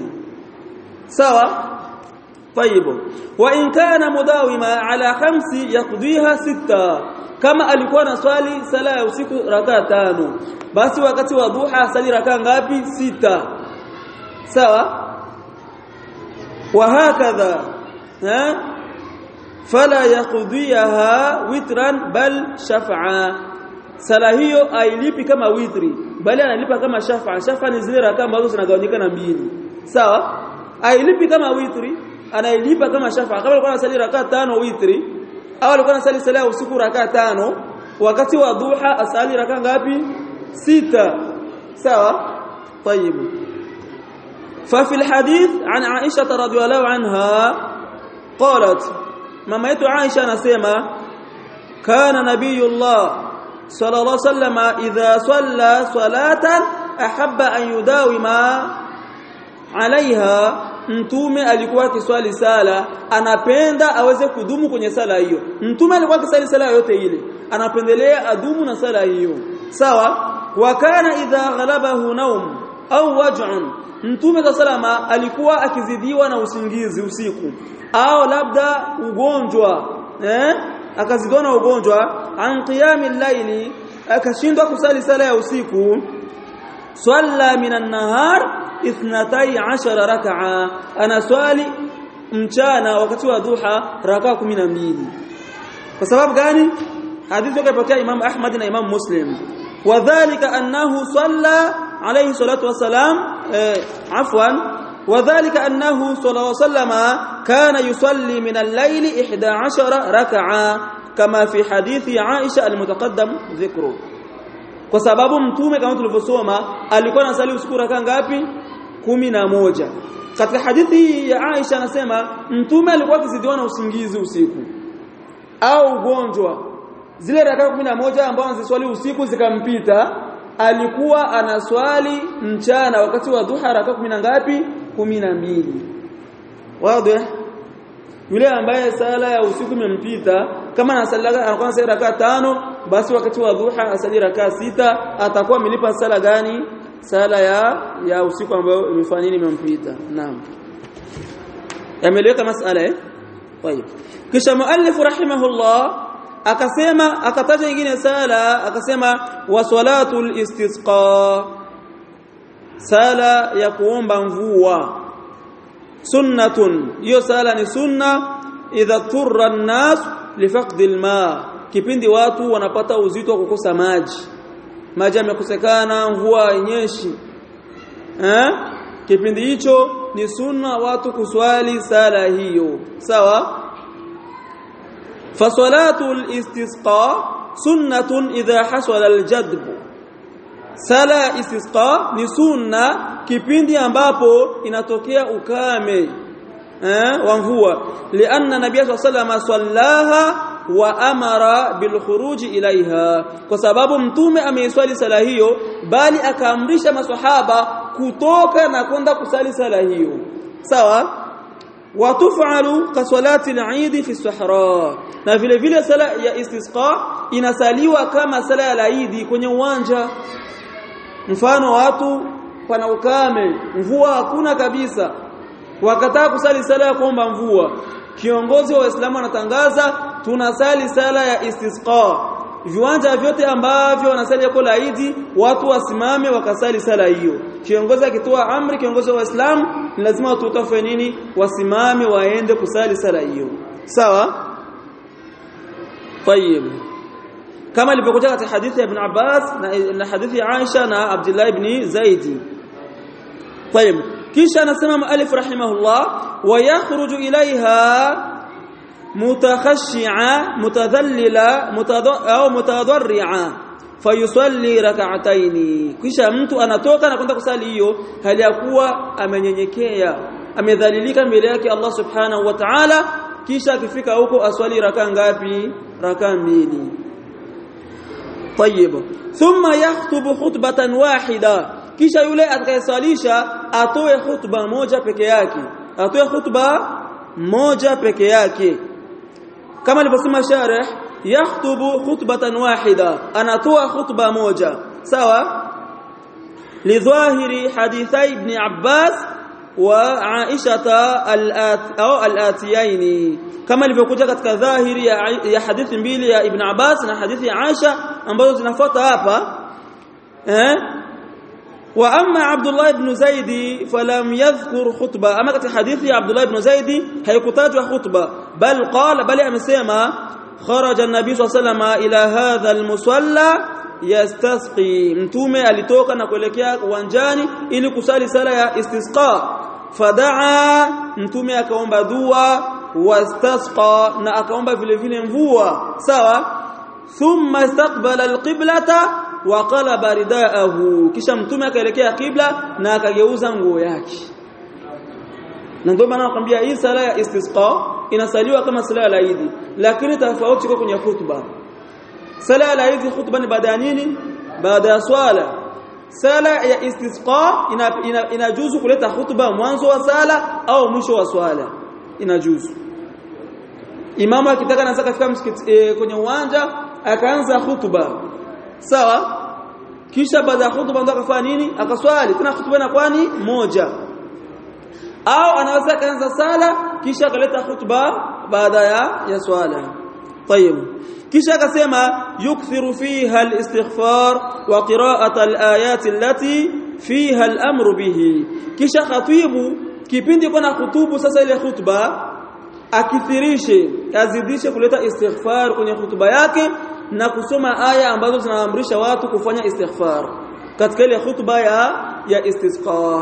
Sawa? Tayyibo. Wa in kana mudawima ala khamsi yaqdiha sita. Kama alikuwa na swali sala ya usiku rakaa tano, basi wakati wa duha asali rakaa ngapi? Sita. Sawa? Wa hakadha ha fala yaqdiha witran bal shaf'a. Sala hiyo ailipi kama witri, bali analipa kama shaf'a. Shaf'a ni zile rakaa ambazo zinagawanyika na mbili. Sawa? Ailipi kama witri, anailipa kama shaf'a. Kama alikuwa anasali rakaa tano witri, au alikuwa anasali sala ya usiku rakaa tano, wakati wa duha asali rakaa ngapi? Sita. Sawa? طيب. ففي الحديث عن عائشة رضي الله عنها قالت ماما yetu Aisha anasema kana nabiyullah sallallahu alayhi wasallam idha salla salatan ahabba an yudawima alaiha. Mtume alikuwa akiswali sala anapenda aweze kudumu kwenye sala hiyo. Mtume alikuwa akisali sala yote ile anapendelea adumu na sala hiyo. Sawa? Wa kana idha ghalabahu nawm au waj'un, Mtume sallallahu alikuwa akizidiwa na usingizi usiku au labda ugonjwa, eh akazidiwa na ugonjwa, an qiyamil layli, akashindwa kusali sala ya usiku, swalla minan nahar ithnatay ashara rak'a, ana swali mchana wakati wa duha rakaa kumi na mbili. Kwa sababu gani? Hadithi iliyopokea Imam Ahmad na Imam Muslim. Wadhālika annahu salla alayhi salatu wassalam eh, afwan wadhālika annahu sallallahu alayhi wasallam kana yusalli min al-layli ihda ashara rak'a kama fi hadithi Aisha al-mutaqaddam dhikru. Kwa sababu mtume kama tulivyosoma alikuwa anasali usiku rakaa ngapi? kumi na moja. Katika hadithi ya Aisha anasema mtume alikuwa akizidiwa na usingizi usiku au ugonjwa, zile rakaa kumi na moja ambazo anaziswali usiku zikampita, alikuwa anaswali mchana wakati wa duha rakaa kumi na ngapi? kumi na mbili. Wazi? Yule ambaye sala ya usiku imempita, kama anasali anakuwa anasali rakaa tano, basi wakati wa duha asali rakaa sita, atakuwa amelipa sala gani? Sala ya ya usiku ambayo imefanya nini, imempita. Naam. Yameleka masala eh? Tayeb. Kisha muallif rahimahullah akasema, akataja nyingine sala, akasema wa salatul istisqa, sala ya kuomba mvua, sunnatun, hiyo sala ni sunna idha turra an-nas li faqdi al-ma, kipindi watu wanapata uzito wa kukosa maji, maji yamekosekana, mvua inyeshi, eh kipindi hicho ni sunna watu kuswali sala hiyo. Sawa? fa salatul istisqa sunnatun idha hasala al-jadb, sala istisqa ni sunna kipindi ambapo inatokea ukame eh wa mvua, lianna nabiy sallallahu alayhi wasallam sallaha wa amara bil khuruj ilaiha, kwa sababu mtume ameiswali sala hiyo bali akaamrisha maswahaba kutoka na kwenda kusali sala hiyo. Sawa? wa tuf'alu ka salati al-eid fi as-sahra, na vile vile sala ya istisqa inasaliwa kama sala ya Eid kwenye uwanja. Mfano watu pana ukame, mvua hakuna kabisa, wakataa kusali sala ya kuomba mvua, kiongozi wa Waislamu anatangaza tunasali sala ya istisqa. Viwanja vyote ambavyo wanasali yako la Eid watu wasimame wakasali sala hiyo. Kiongozi akitoa amri, kiongozi wa Waislamu, ni lazima watu watafanye nini? Wasimame waende kusali sala hiyo. Sawa? Tayeb. kama ilivyokuja katika hadithi ya Ibn Abbas na, na hadithi ya Aisha na Abdullah ibn Zaid. طيب kisha anasema muallif rahimahullah wa yakhruju ilaiha mutakhashshi'a mutadhallila au mutadarri'a fayusalli rak'ataini, kisha mtu anatoka na kwenda kusali hiyo hali ya kuwa amenyenyekea amedhalilika mbele yake Allah subhanahu wa ta'ala, kisha akifika huko aswali raka ngapi? Raka mbili. طيب thumma yakhutubu khutbatan wahida, kisha yule atakayesalisha atoe khutba moja peke yake, atoe khutba moja peke yake kama alivyosema sharh, yakhutubu khutbatan wahida, anatoa khutba moja sawa, lidhahiri hadithai ibn Abbas wa Aisha al-atiyaini, kama ilivyokuja katika dhahiri ya, ya hadithi mbili ya Ibn Abbas na hadithi ya Aisha ambazo zinafuata hapa eh. Wa amma Abdullah ibn Zaid falam yadhkur khutba, ama katika hadithi ya Abdullah ibn Zaid haikutajwa khutba, bal qala, bali amesema kharaja an-nabi sallallahu alayhi wasallam ila hadha al-musalla yastasqi, mtume alitoka na kuelekea uwanjani ili kusali sala ya istisqa, fadaa, mtume akaomba dua, wastasqa, na akaomba vile vile mvua sawa. Thumma istaqbala alqiblata wa qalaba ridaahu, kisha mtume akaelekea kibla na akageuza nguo yake. Na ndio maana nakwambia hii sala ya istisqa inasaliwa kama sala ya Eid, lakini tofauti kwa kwenye khutba. Sala ya Eid khutba ni baada ya nini? Baada ya swala. Sala ya istisqa inajuzu ina, ina kuleta khutba mwanzo wa sala au mwisho wa swala, inajuzu. Imamu akitaka anaweza kufika msikiti e, kwenye uwanja akaanza khutba sawa, kisha baada ya khutba ndo akafanya nini? Akaswali tena khutba inakuwa ni moja, au anaweza kaanza sala kisha akaleta khutba baada ya ya swala. طيب kisha akasema yukthiru fiha al-istighfar wa qira'at al-ayat allati fiha al-amru bihi, kisha khatibu kipindi kuna khutubu sasa ile khutba akithirishe azidishe kuleta istighfar kwenye khutba yake na kusoma aya ambazo zinaamrisha watu kufanya istighfar katika ile khutba ya ya istisqa.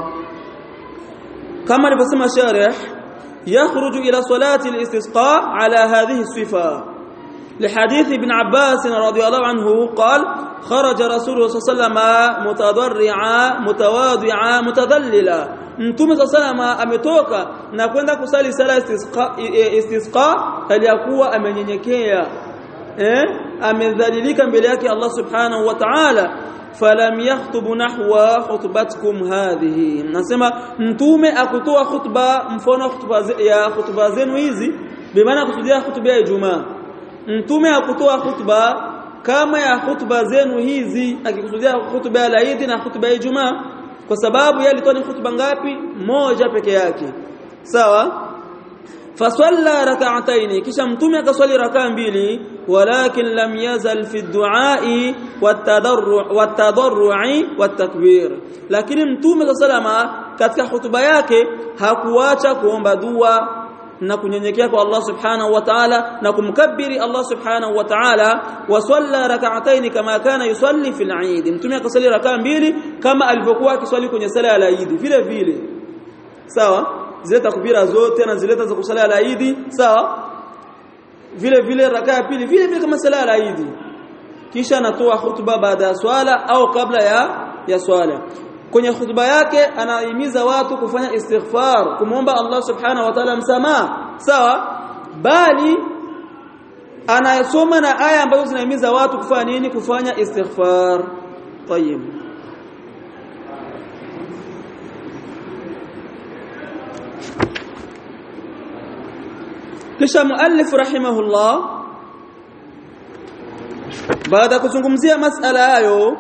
kama alivyosema sharh, yakhruju ila salati al-istisqa ala hadhihi as-sifa لحديث ابن عباس رضي الله عنه قال خرج رسول الله صلى الله عليه وسلم متضرعا متواضعا متذللا, mtume صلى الله عليه وسلم ametoka na kwenda kusali sala istisqa istisqa aliyakuwa amenyenyekea eh amedhalilika mbele yake Allah subhanahu wa ta'ala. falam yakhutubu nahwa khutbatikum hadhihi, nasema mtume akutoa khutba mfano khutba ya khutba zenu hizi, bimaana kusudia khutba ya Ijumaa. Mtume hakutoa khutba kama ya khutba zenu hizi, akikusudia khutba ya Eid na khutba ya Ijumaa, kwa sababu yeye alitoa khutba ngapi? Moja peke yake sawa. fasalla rak'ataini, kisha mtume akaswali rakaa mbili, walakin lam yazal fi ad-du'a'i wat-tadarru' wat-tadarru'i wat-takbir, lakini mtume sallama katika khutba yake hakuacha kuomba dua na kunyenyekea kwa Allah subhanahu wa ta'ala na kumkabiri Allah subhanahu wa ta'ala. wasalla rak'ataini kama kana yusalli fil Eid, mtume akasali rakaa mbili kama alivyokuwa akiswali kwenye sala ya Eid vile vile sawa, zile takbira zote na zileta za kusali ya Eid sawa, vile vile rakaa pili vile vile kama sala ya Eid, kisha anatoa khutba baada ya swala au kabla ya ya swala. Kwenye khutba yake anahimiza watu kufanya istighfar, kumwomba Allah subhanahu wa ta'ala msamaha sawa, bali anayasoma na aya ambazo zinahimiza watu kufanya nini? Kufanya istighfar. طيب kisha muallif rahimahullah baada kuzungumzia masala hayo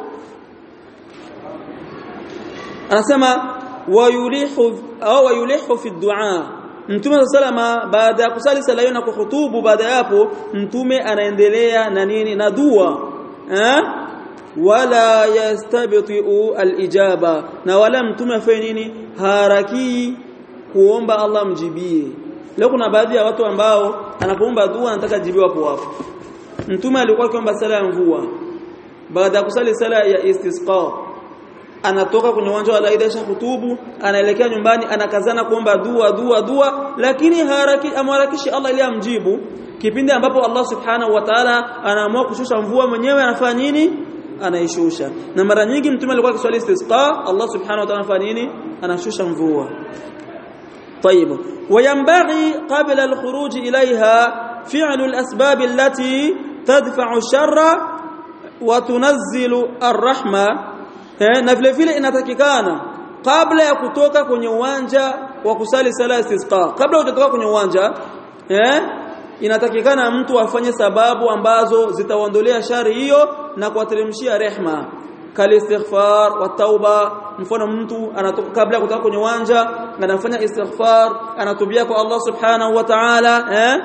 anasema wayulihu au wayulihu fi du'a. Mtume sallama baada ya kusali sala hiyo na kuhutubu, baada yapo mtume anaendelea na nini? Na dua eh, wala yastabtiu alijaba, na wala mtume afanye nini? Haraki kuomba Allah mjibie. Leo kuna baadhi ya watu ambao anapoomba dua anataka jibiwa hapo hapo, mtume alikuwa akiomba sala ya mvua baada ya kusali sala ya istisqa anatoka kwenye uwanja wa Laidha hutubu anaelekea nyumbani anakazana kuomba dua dua dua lakini haraki amwarakishi Allah ili amjibu kipindi ambapo Allah subhanahu wa ta'ala anaamua kushusha mvua mwenyewe anafanya nini anaishusha na mara nyingi mtume alikuwa akiswali istisqa Allah subhanahu wa ta'ala anafanya nini anashusha mvua طيب وينبغي قبل الخروج إليها فعل الأسباب التي تدفع الشر وتنزل الرحمة na vile vile inatakikana kabla ya kutoka kwenye uwanja wa kusali sala istisqa kabla hujatoka kwenye uwanja eh inatakikana mtu afanye sababu ambazo zitaondolea shari hiyo na kuwateremshia rehma kali istighfar wa tauba mfano mtu anatoka kabla ya kutoka kwenye uwanja anafanya istighfar anatubia kwa Allah subhanahu wa ta'ala eh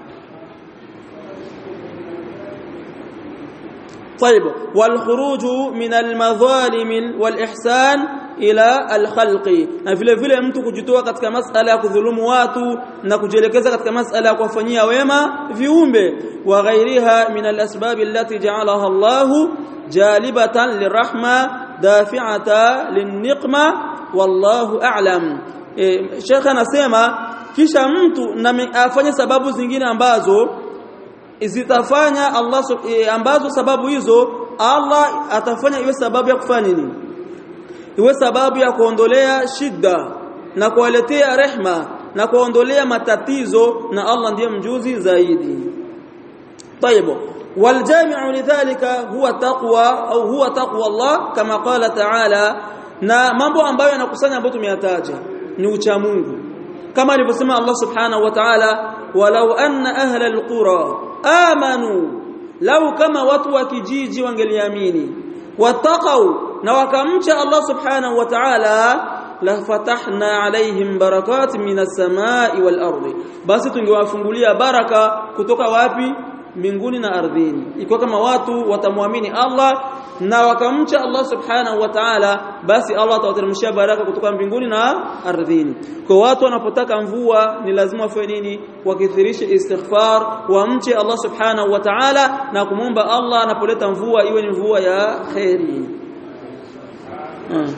طيب والخروج من المظالم والإحسان إلى الخلق na vile vile mtu kujitoa katika masala ya kudhulumu watu na kujielekeza katika masala ya kufanyia wema viumbe wa ghairiha min al-asbab allati ja'alaha Allah jalibatan lirahma dafi'ata lin-niqma wallahu a'lam Sheikh anasema kisha mtu na afanye sababu zingine ambazo zitafanya Allah e, ambazo sababu hizo Allah atafanya iwe sababu ya kufanya nini iwe sababu ya kuondolea shida na kuwaletea rehma na kuondolea matatizo na Allah ndiye mjuzi zaidi طيب والجامع لذلك هو تقوى au huwa taqwa Allah kama qala ta'ala na mambo ambayo yanakusanya ambayo tumeyataja ni ucha Mungu kama alivyosema Allah subhanahu wa ta'ala walau anna ahla alqura amanu law kama watu wa kijiji wangeliamini wattaqau na wakamcha Allah subhanahu wa ta'ala la fatahna alaihim barakatin minas samai wal ardi basi tungewafungulia baraka kutoka wapi mbinguni na ardhini ikiwa kama watu watamwamini Allah na wakamcha Allah subhanahu wa ta'ala basi Allah atawateremshia baraka kutoka mbinguni na ardhini kwa watu wanapotaka mvua ni lazima wafanye nini wakithirishe istighfar wamche Allah subhanahu wa ta'ala na kumomba Allah anapoleta mvua iwe ni mvua ya khairi hmm.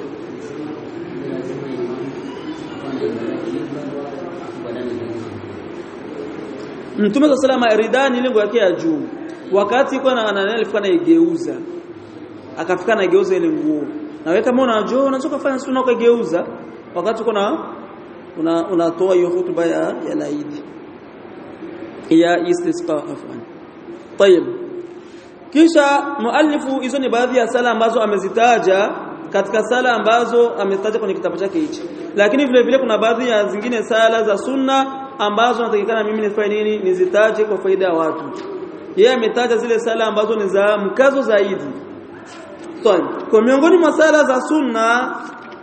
Mtume sallallahu alayhi wasallam lengo yake ya juu wakati kwa ananelifika na igeuza akafika na igeuza ile nguo na wewe kama unajua unaweza kufanya sunna ukageuza wakati kuna una unatoa hiyo hutuba ya ya laidi ya istisqa afwan طيب kisha muallifu hizo ni baadhi ya sala ambazo amezitaja katika sala ambazo ametaja kwenye kitabu chake hichi lakini vile vile kuna baadhi ya zingine sala za sunna ambazo natakikana mimi nifanye nini nizitaje kwa faida ya watu yeye ametaja zile sala ambazo ni za mkazo zaidi طيب kwa miongoni mwa sala za sunna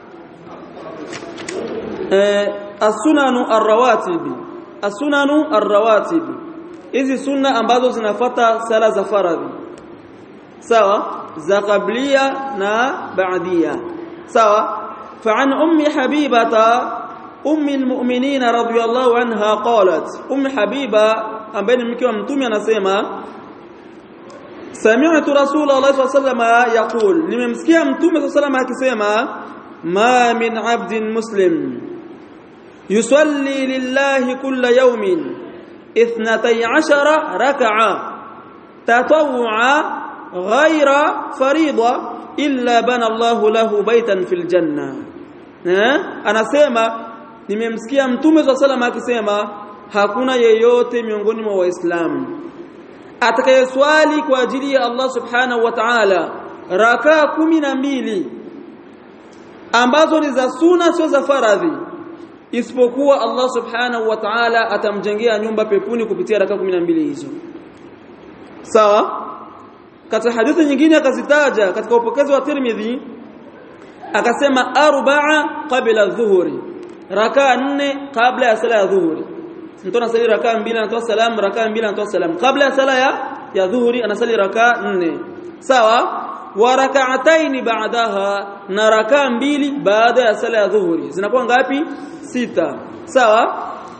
eh as-sunanu ar-rawatib as-sunanu ar-rawatib hizi sunna ambazo zinafuata sala za faradhi sawa za qablia na ba'dia sawa fa'an ummi habibata ummi almu'minin radhiyallahu anha qalat ummi habiba ambaye ni mke wa mtume anasema sami'tu rasulullah sallallahu alayhi wasallam yaqul nimemsikia mtume sallallahu alayhi wasallam akisema ma min 'abdin muslim yusalli lillahi kulla yawmin ithnatay 'ashara rak'a tatawwa ghayra farida illa bana Allahu lahu baytan fil janna eh anasema nimemsikia mtume swalla sallam akisema hakuna yeyote miongoni mwa waislamu atakayeswali kwa ajili ya Allah subhanahu wa ta'ala rakaa kumi na mbili ambazo ni za sunna sio za faradhi isipokuwa Allah subhanahu wa ta'ala atamjengea nyumba peponi kupitia rakaa kumi na mbili hizo sawa katika hadithi nyingine akazitaja katika upokezi wa Tirmidhi akasema arba'a qabla adh-dhuhri rakaa nne kabla ya sala ya dhuhuri mtu anasali rakaa mbili anatoa salamu rakaa mbili anatoa salamu kabla ya sala ya ya dhuhuri anasali rakaa nne sawa wa rak'atayn ba'daha na rakaa mbili baada ya sala ya dhuhuri zinakuwa ngapi sita sawa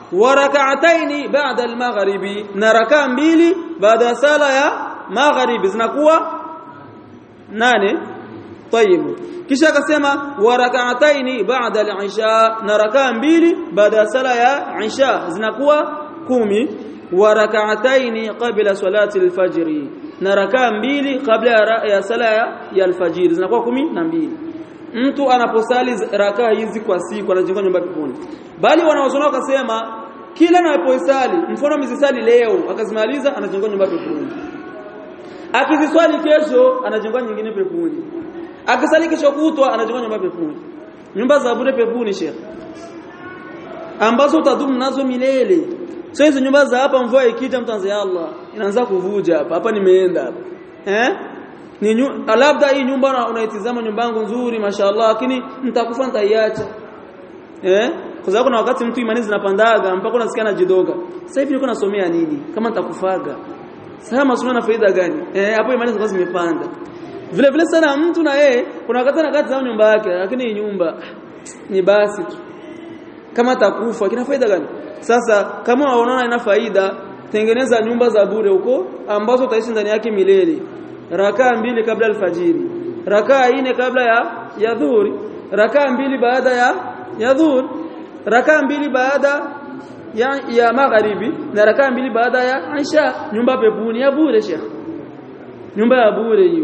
wa rak'ataini ba'da al-maghribi na rakaa mbili baada ya sala ya magharibi zinakuwa nane. Tayib, kisha akasema wa rak'ataini ba'da al-isha na rakaa mbili baada ya sala ya isha zinakuwa kumi. wa rak'ataini qabla salati al-fajr na rakaa mbili kabla ya sala ya al-fajr zinakuwa kumi na mbili. Mtu anaposali rakaa hizi kwa siku anajenga nyumba peponi. Bali wanaozona wakasema kila anaposali, mfano mzisali leo akazimaliza anajenga nyumba peponi. Akiziswali kesho anajenga nyingine peponi. Akisali kesho kutwa anajenga nyumba peponi. Nyumba za bure peponi Sheikh, ambazo utadumu nazo milele. Sio hizo nyumba za hapa mvua ikija mtu anza Allah inaanza kuvuja hapa hapa nimeenda hapa. Eh? Ni labda hii nyumba unaitizama nyumba yangu nzuri mashaallah lakini nitakufa nitaiacha. Eh? Kwa sababu kuna wakati mtu imani zinapandaga mpaka unasikia anajidoga. Sasa hivi niko nasomea nini? Kama nitakufaga. Sasa masomo na faida gani? Eh, hapo imani zinakuwa zimepanda. Vile vile sana mtu na yeye kuna wakati anakata za nyumba yake lakini hii nyumba ni basi tu. Kama atakufa kina faida gani? Sasa kama unaona ina faida, tengeneza nyumba za bure huko ambazo utaishi ndani yake milele. Rakaa mbili kabla alfajiri, rakaa nne kabla ya ya dhuhuri, rakaa mbili baada ya ya dhuhuri, rakaa mbili baada ya ya magharibi na rakaa mbili baada ya isha. Nyumba peponi ya bure Sheikh, nyumba ya bure hiyo.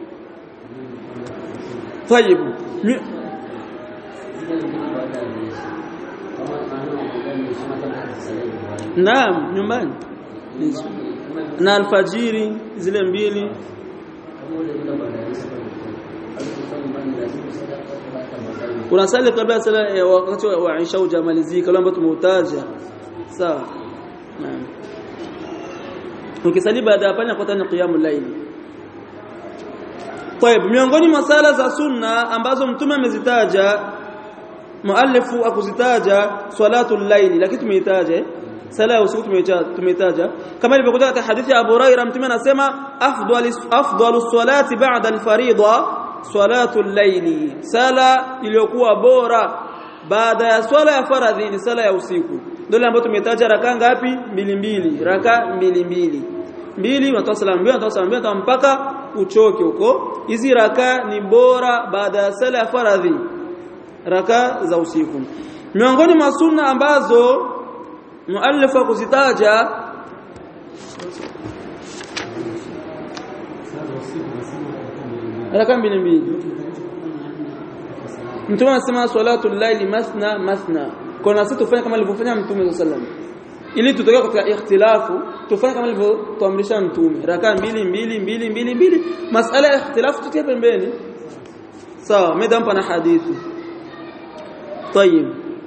Tayib, naam, nyumbani na alfajiri zile mbili. Unasali kabla sala ya wakati wa Isha ujamalizika kama ambavyo tumeutaja. Sawa. Naam. Ukisali baada ya panya kwa qiyamul layl. Tayeb, miongoni mwa sala za sunna ambazo mtume amezitaja, muallifu akuzitaja salatul layl, lakini tumeitaja sala ya usiku tumeitaja kama ilivyokuja katika hadithi ya Abu Hurairah. Mtume anasema afdalus afdalus salati ba'da al-fariida salatul layli, sala iliyokuwa bora baada ya swala ya faradhi ni sala ya usiku. Ndio ambayo tumetaja raka ngapi? Mbili mbili, raka mbili mbili mbili, unatoa salamu mbili, unatoa salamu mbili mpaka uchoke huko. Hizi raka ni bora baada ya sala ya faradhi, raka za usiku. Miongoni mwa sunna ambazo muallifa kuzitaja raka mbili mbili. Mtume anasema salatul layli masna masna. Kuna sisi tufanye kama alivyofanya Mtume sallallahu alaihi wasallam, ili tutoke katika ikhtilafu tufanye kama alivyotuamrisha Mtume, raka mbili mbili mbili mbili mbili. Masala ya ikhtilafu tutie pembeni, sawa, medampa na hadithi. Tayib,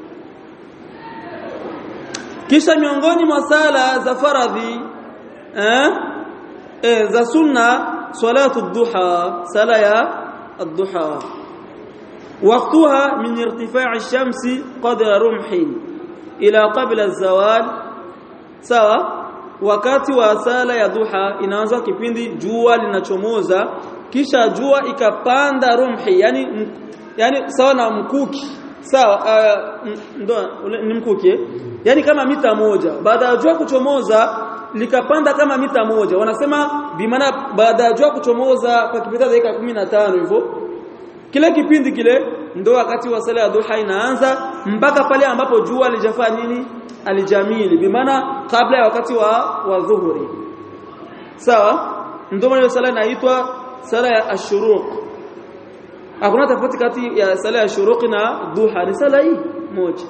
kisha miongoni mwa sala za faradhi eh eh za sunna salatu ad-duha, sala ya ad-duha. وقتها من ارتفاع الشمس قدر رمح إلى قبل الزوال. sawa. Wakati wa sala ya duha inaanza kipindi jua linachomoza kisha jua ikapanda rumhi, yani yani sawa na mkuki, sawa, uh, ndo ni mkuki, yani kama mita moja. Baada ya jua kuchomoza likapanda kama mita moja, wanasema bimaana baada ya jua kuchomoza kwa kipindi dakika kumi na tano hivyo. Kila kipindi kile ndo wakati wa sala ya duha inaanza mpaka pale ambapo jua lijafanya nini, alijamili, bimaana kabla ya wakati wa wa dhuhuri. Sawa, ndio maana sala inaitwa sala ya ashuruq. Hakuna tofauti kati ya sala ya shuruq na duha, ni sala hii moja.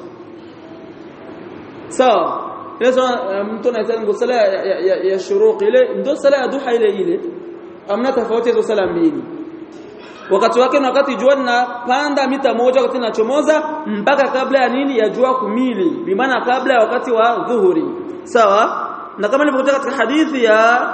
Sawa, leo mtu anasema sala ya, ya, ya, ya shuruq ile ndio sala ya duha ile ile, amna tofauti hizo sala mbili. Wakati wake na wakati jua linapanda mita moja, wakati linachomoza mpaka kabla ya nini, ya jua kumili, bimaana kabla ya wakati wa dhuhuri. Sawa, na kama nilivyokuja katika hadithi ya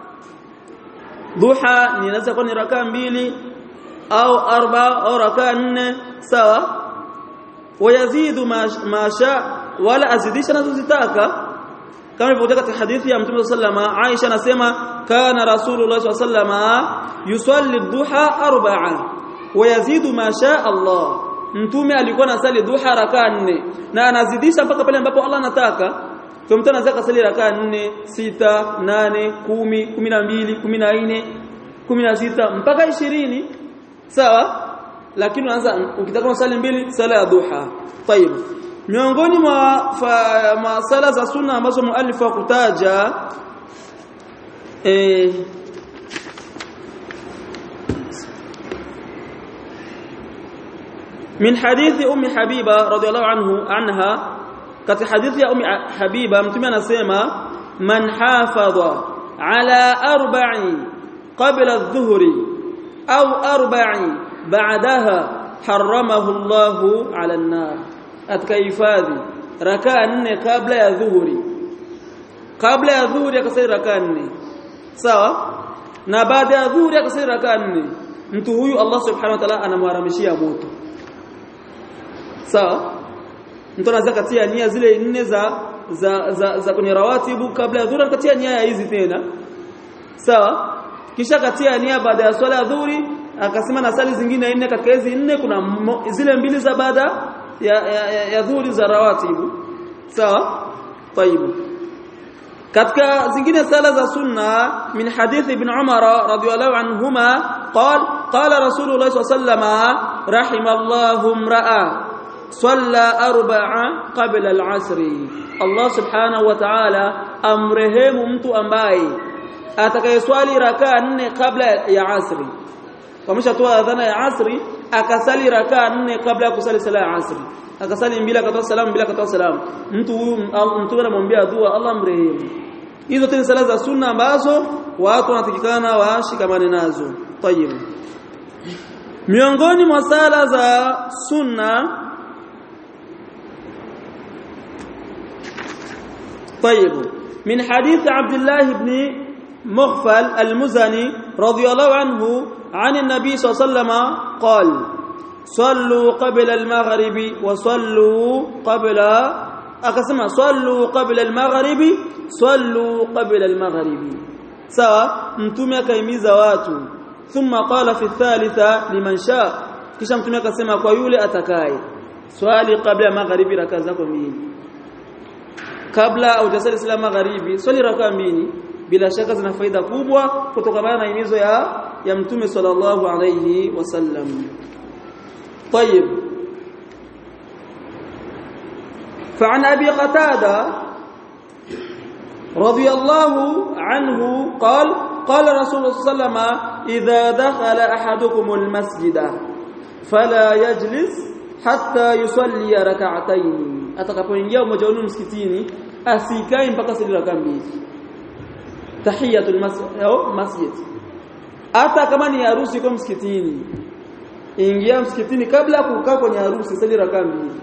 duha ni inaweza kuwa ni raka mbili au arba au raka nne. Sawa, wayazidu masha, wala azidisha nazozitaka, kama nilivyokuja katika hadithi ya Mtume sallama. Aisha anasema kana Rasulullah sallama yusalli ad-duha arba'a wa yazidu ma sha Allah. mtume alikuwa anasali duha rakaa nne na anazidisha mpaka pale ambapo Allah anataka. Kwa mtu anaweza kusali rakaa nne, sita, nane, kumi, kumi na mbili, kumi na nne, kumi na sita mpaka ishirini. Sawa? Lakini unaanza ukitaka kusali mbili sala ya duha. Tayeb. Miongoni mwa ma sala za sunna ambazo muallif kutaja eh من حديث أم حبيبة رضي الله عنه عنها كتي حديث يا أم حبيبة متى نسمع من حافظ على أربع قبل الظهر أو أربع بعدها حرمه الله على النار أتكيفاذي ركعة قبل الظهر قبل الظهر يكسر ركعة sawa na baada ya dhuhuri akasema rakaa nne mtu huyu Allah subhanahu wa ta'ala anamharamishia moto. Sawa? Mtu anaweza katia nia zile nne za za za, za kwenye rawatibu kabla ya dhuhuri katia nia ya hizi tena. Sawa? Kisha katia nia baada ya swala ya dhuhuri akasema na sali zingine nne katika hizi nne kuna mo, zile mbili za baada ya ya, ya, ya dhuhuri za rawatibu. Sawa? Tayeb. katika zingine sala za sunna min hadith ibn Umar radhiyallahu anhuma qala qala rasulullah sallallahu alayhi wasallam rahimallahu imra'a salla arba'a qabla al-'asr. Allah subhanahu wa ta'ala amrehemu mtu ambaye atakayeswali rakaa nne kabla ya asri. Kameshatoa adhana ya asri akasali rakaa nne kabla ya kusali sala ya asri. Akasali mbili akatoa salamu bila akatoa salamu. Mtu huyu mtu anamwambia dua Allah mrehemu. Hizo tena sala za sunna ambazo watu wanatakikana washikamane nazo. Tayeb. Miongoni mwa sala za sunna طيب من حديث عبد الله بن مغفل المزني رضي الله عنه عن النبي صلى الله عليه وسلم قال صلوا قبل المغرب وصلوا قبل أقسم صلوا قبل المغرب صلوا قبل المغرب سواء mtume akaimiza watu thumma qala fi thalitha liman sha kisha mtume akasema kwa yule atakaye swali kabla magharibi rakaa zako mbili kabla au jasali sala magharibi swali rakaa mbili bila shaka zina faida kubwa kutokana na himizo ya ya mtume sallallahu alayhi wasallam. طيب فعن ابي قتاده رضي الله عنه قال قال رسول الله صلى الله عليه وسلم اذا دخل احدكم المسجد فلا يجلس حتى يصلي ركعتين atakapoingia mmoja wenu msikitini asikae mpaka sali rakaa mbili tahiyatul masjid. Hata kama ni harusi kwa msikitini ingia msikitini kabla ya kukaa kwenye harusi sali rakaa mbili.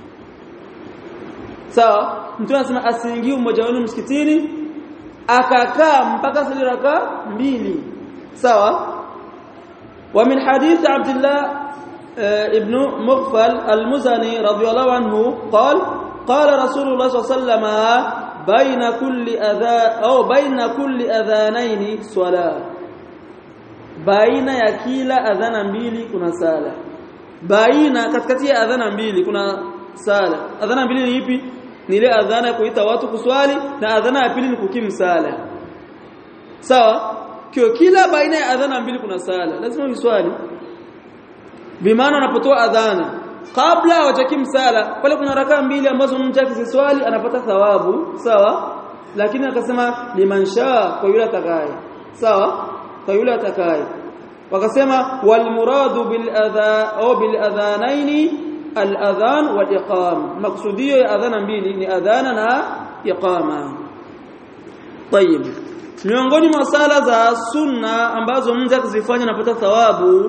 Sawa? Mtu anasema asiingie mmoja wenu msikitini akakaa mpaka sali rakaa mbili. Sawa? Wa min hadith Abdullah ابن مغفل المزني رضي الله عنه قال قال رسول الله صلى الله عليه وسلم بين كل اذان او بين كل اذانين صلاه baina ya kila adhana mbili kuna sala baina katikati ya adhana mbili kuna sala. Adhana mbili ni ipi? Ni ile adhana ya kuita watu kuswali na adhana ya pili ni kukimu sala. Sawa? Kio kila baina ya adhana mbili kuna sala lazima uswali. Bimaana anapotoa adhana kabla hawajakim sala pale kuna rakaa mbili ambazo mtu akiswali anapata thawabu. Sawa? Lakini akasema liman shaa kwa yule atakaye. Sawa? Kwa yule atakaye. Wakasema wal muradu bil adha au bil adhanaini al adhan wal iqam. Maksudio ya adhana mbili ni adhana na iqama. Tayeb. Miongoni mwa sala za sunna ambazo mtu akizifanya anapata thawabu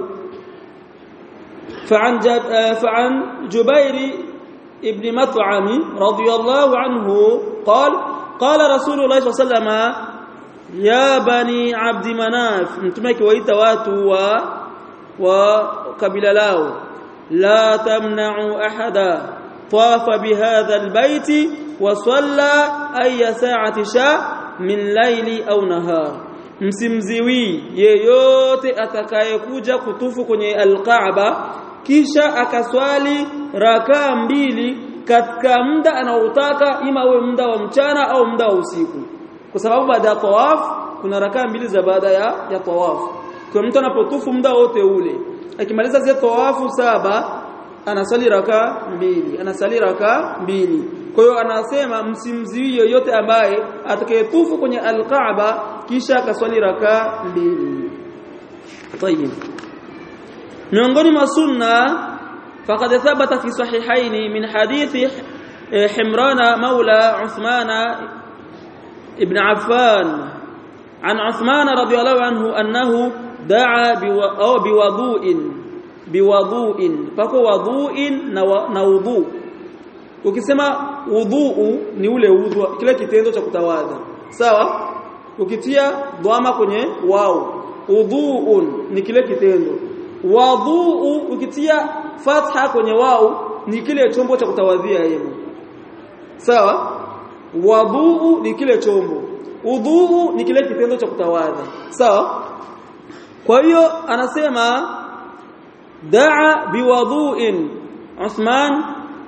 فعن فعن جبير ابن مطعم رضي الله عنه قال قال رسول الله صلى الله عليه وسلم يا بني عبد مناف mtume akiwaita watu wa wa kabila lao la tamna'u ahada tawafa bihadha albayt wa salla ay sa'ati sha min layli aw nahar. Msimziwi yeyote atakayekuja kutufu kwenye al-Kaaba kisha akaswali rakaa mbili katika muda anaotaka, ima uwe muda wa mchana au muda wa usiku, kwa sababu baada ya tawaf kuna rakaa mbili za baada ya, ya tawaf. Kwa mtu anapotufu muda wote ule, akimaliza zile tawafu saba anasali rakaa mbili, anasali rakaa mbili. Kwa hiyo anasema msimziwi yoyote ambaye atakayetufu kwenye al-Kaaba kisha akaswali rakaa mbili. Tayeb. Miongoni mwa sunna faqad thabata fi sahihaini min hadithi Himran maula Uthman ibn Affan an Uthman radiyallahu anhu annahu da'a biwudu'in biwudu'in pako wudu'in na wudu. Ukisema wudhu ni ule udhu, kile kitendo cha kutawadha, sawa? Ukitia dhamma kwenye wao, wudhu'un ni kile kitendo. Wudhu ukitia fatha kwenye wao ni kile chombo cha kutawadhia yeye, sawa? Wudhu ni kile chombo, wudhu ni kile kitendo cha kutawadha, sawa? Kwa hiyo anasema da'a biwudu'in, Uthman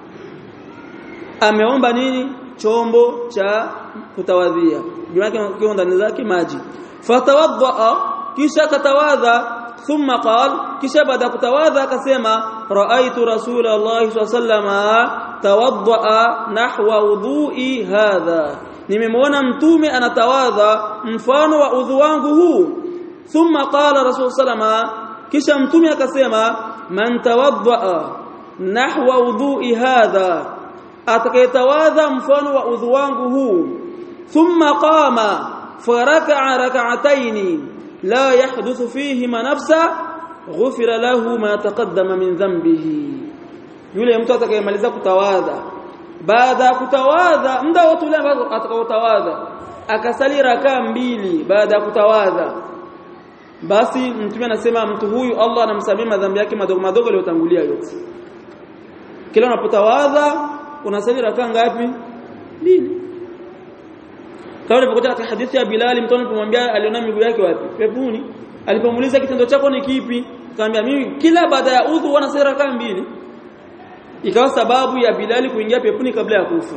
ameomba nini? Chombo cha kutawadhia, jumla kwa ndani zake maji. Fatawadda, kisha katawadha. Thumma qala, kisha baada kutawadha akasema raaitu Rasulullah sallallahu alaihi tawadda nahwa wudhu'i hadha, nimemwona mtume anatawadha mfano wa udhu wangu huu. Thumma qala Rasul sallallahu, kisha mtume akasema man tawadda nahwa wudhu'i hadha, atakayetawadha mfano wa udhu wangu huu. Thumma qama faraka'a rak'atayn la yahduthu fihima nafsa ghufira lahu ma taqaddama min dhanbihi. Yule mtu atakayemaliza kutawadha, baada ya kutawadha muda wote ule ambao atakaotawadha akasali rakaa mbili baada ya kutawadha, basi mtume anasema mtu huyu Allah anamsamehe madhambi yake madogo madogo yaliyotangulia yote. Kila unapotawadha unasali rakaa ngapi? Mbili. Kama ilivyokuja katika hadithi ya Bilal, mtu alipomwambia aliona miguu yake wapi? Peponi. Alipomuuliza kitendo chako ni kipi? Akamwambia mimi kila baada ya udhu wana sala rakaa mbili. Ikawa sababu ya Bilal kuingia peponi kabla ya kufa,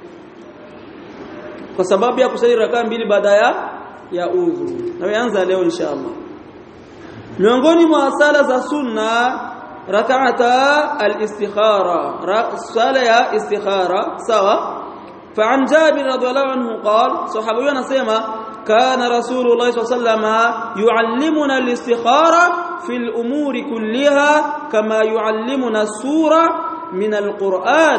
kwa sababu ya kusali rakaa mbili baada ya ya udhu. Na weanza leo inshallah. Miongoni mwa sala za sunna rak'ata al-istikhara, sala ya istikhara, sawa? فعن جابر رضي الله عنه قال صحابي anasema kana rasulullah sallallahu alaihi wasallam yuallimuna al-istikhara fi al-umuri kulliha kama yuallimuna as-sura min al-Qur'an.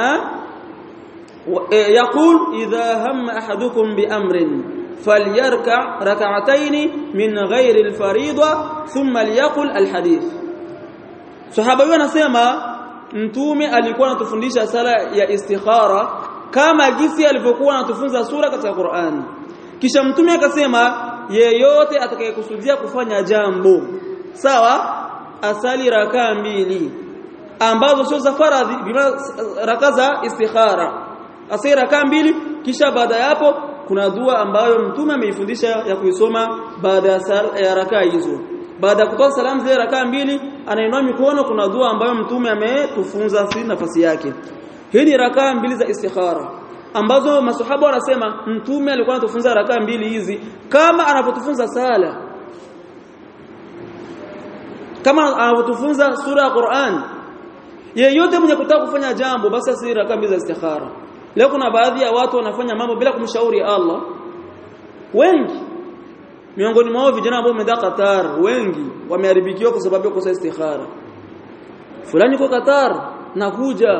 يقول إذا هم أحدكم بأمر فليركع ركعتين من غير الفريضة ثم ليقل الحديث. صحابي anasema mtume alikuwa anatufundisha sala ya istikhara kama jinsi alivyokuwa anatufunza sura katika Qur'an. Kisha mtume akasema yeyote atakayekusudia kufanya jambo, sawa, asali rakaa mbili ambazo sio za faradhi, rakaa za istikhara, asali rakaa mbili. Kisha baada ya hapo kuna dua ambayo mtume ameifundisha ya kuisoma baada ya rakaa hizo. Baada ya kutoa salamu zile rakaa mbili anainua mikono, kuna dua ambayo mtume ametufunza si nafasi yake. Hii ni rakaa mbili za istikhara ambazo maswahaba wanasema mtume alikuwa anatufunza rakaa mbili hizi kama anapotufunza sala, kama anapotufunza sura ya Qur'an. Yeyote mwenye kutaka kufanya jambo basi asiri rakaa mbili za istikhara. Leo kuna baadhi ya watu wanafanya mambo bila kumshauri Allah. Wengi miongoni mwao vijana ambao wameenda Qatar, wengi wameharibikiwa kwa sababu ya kukosa istikhara. Fulani yuko Qatar nakuja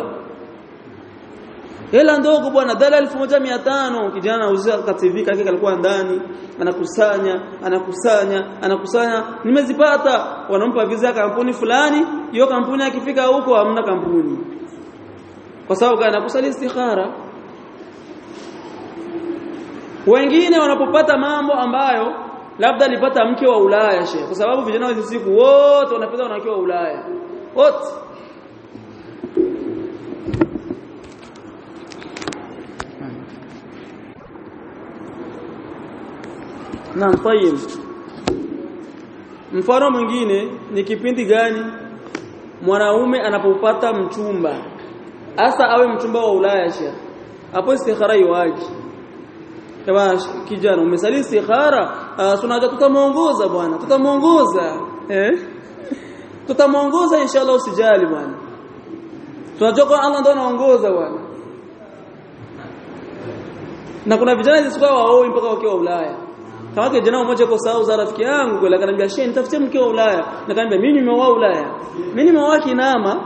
hela ndogo bwana, dala elfu moja mia tano, kijana anauza kwa T V kake alikuwa ndani, anakusanya anakusanya anakusanya, nimezipata, wanampa visa kampuni fulani. Hiyo kampuni akifika huko hamna kampuni, kwa sababu gani? Anakusali istikhara. Wengine wanapopata mambo ambayo labda alipata mke wa Ulaya, shehe, kwa sababu vijana wa siku wote wanapenda wanawake wa Ulaya wote. Na tayeb, mfano mwingine ni kipindi gani? mwanaume anapopata mchumba hasa awe mchumba wa Ulaya Sheikh hapo istikhara iwaje kama kijana umesali istikhara tunaja tutamuongoza bwana tutamuongoza eh tutamuongoza inshallah usijali bwana tunajua kwa Allah ndo anaongoza bwana na kuna vijana zisikuwa waoi mpaka wakiwa Ulaya kama kijana mmoja kwa sababu za rafiki yangu kwa akaniambia shehe nitafutie mke wa Ulaya nikamwambia mimi nimeoa Ulaya mimi nimeoa Kinama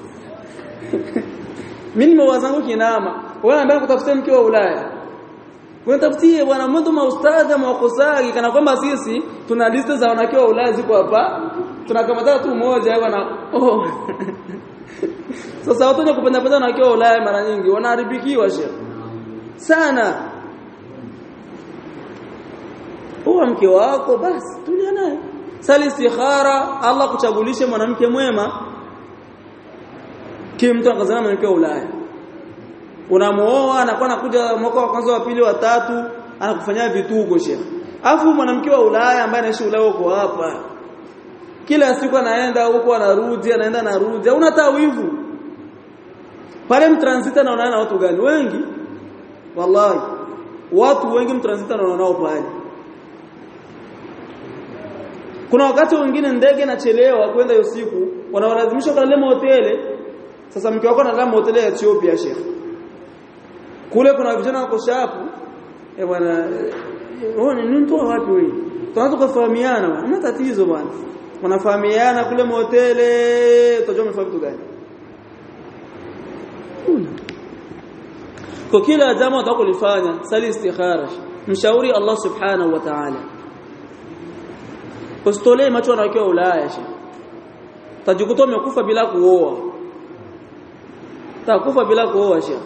mimi nimeoa zangu Kinama wewe anataka kutafutia mke wa Ulaya wewe tafutie bwana mtu maustadha mwakosagi kana kwamba sisi tuna lista za wanawake wa Ulaya ziko hapa tunakamata tu mmoja bwana oh sasa watu wenye kupenda penda wanawake wa Ulaya mara nyingi wanaharibikiwa shehe sana huwa mke wako basi tulia naye sali istikhara Allah kuchagulishe mwanamke mwema kimtu akazana mwanamke wa Ulaya unamuoa anakuwa anakuja mwaka wa kwanza wa pili wa tatu anakufanyia vituko sheikh afu mwanamke wa Ulaya ambaye anaishi Ulaya huko hapa kila siku anaenda huko anarudi anaenda narudi hauna tawivu pale mtransita na unaona watu gani wengi wallahi watu wengi mtransita na unaona pale kuna wakati wengine ndege inachelewa kwenda usiku wanawalazimisha kulala hoteli sasa mke wako analala hoteli ya Ethiopia sheikh kule kuna vijana wako shapu eh bwana wewe ni mtu wapi wewe tunaanza kufahamiana bwana una tatizo bwana wanafahamiana kule hoteli utajua mfano vitu gani kwa kila jambo utakulifanya sali istikhara mshauri Allah subhanahu wa ta'ala usitolee macho wanawake wa Ulaya sheikh tajikuta umekufa bila kuoa takufa bila kuoa sheikh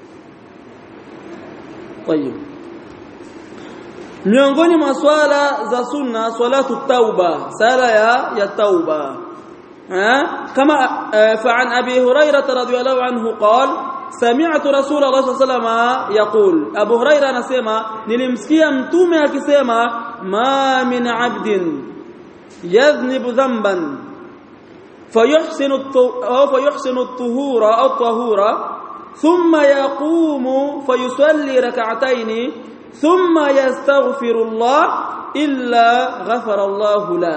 طيب miongoni mwa swala za sunna salatu tauba sala ya ya tauba kama fa'an abi hurairah radhiyallahu anhu qala sami'tu rasulullah sallallahu alayhi wasallam yaqul abu hurairah anasema nilimsikia mtume akisema ma min 'abdin yadhnibu dhanban fayuhsinu aw fayuhsinu at-tuhura aw at-tahura thumma yaqumu fayusalli rak'atayn thumma yastaghfiru Allah illa ghafara Allah la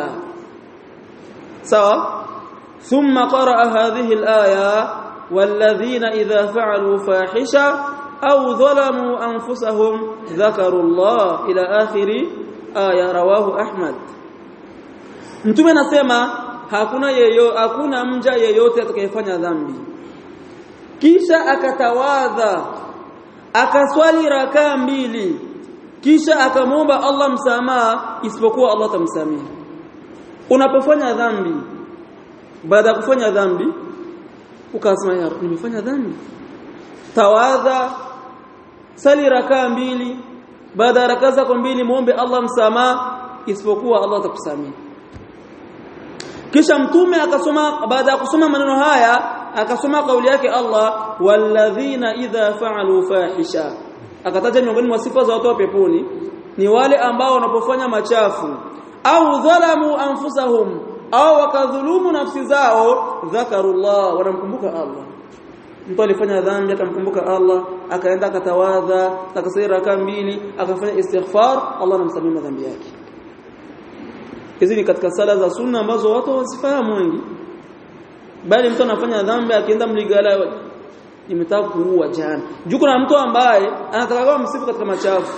sawa thumma qara'a hadhihi al-aya والذين إذا فعلوا فاحشة أو ظلموا أنفسهم ذكروا الله إلى آخر آية رواه أحمد mtume anasema hakuna yeyo hakuna mja yeyote atakayefanya dhambi kisha akatawadha akaswali rakaa mbili kisha akamwomba Allah msamaha isipokuwa Allah tamsamehe unapofanya dhambi baada ya kufanya dhambi ukasema ya nimefanya dhambi tawadha sali rakaa mbili baada ya rakaa zako mbili muombe Allah msamaha isipokuwa Allah atakusamehe kisha mtume akasoma baada ya kusoma maneno haya akasoma kauli yake Allah walladhina idha fa'alu fahisha akataja miongoni mwa sifa za watu wa peponi ni wale ambao wanapofanya machafu au dhalamu anfusahum au wakadhulumu nafsi zao dhakarullah wanamkumbuka Allah mtu alifanya dhambi akamkumbuka Allah akaenda akatawadha akasali rakaa mbili akafanya istighfar Allah anamsamehe dhambi yake hizi ni katika sala za sunna ambazo watu wasifahamu wengi bali mtu anafanya dhambi akienda mligala imetaka kuua jana juu kuna mtu ambaye anataka kuwa msifu katika machafu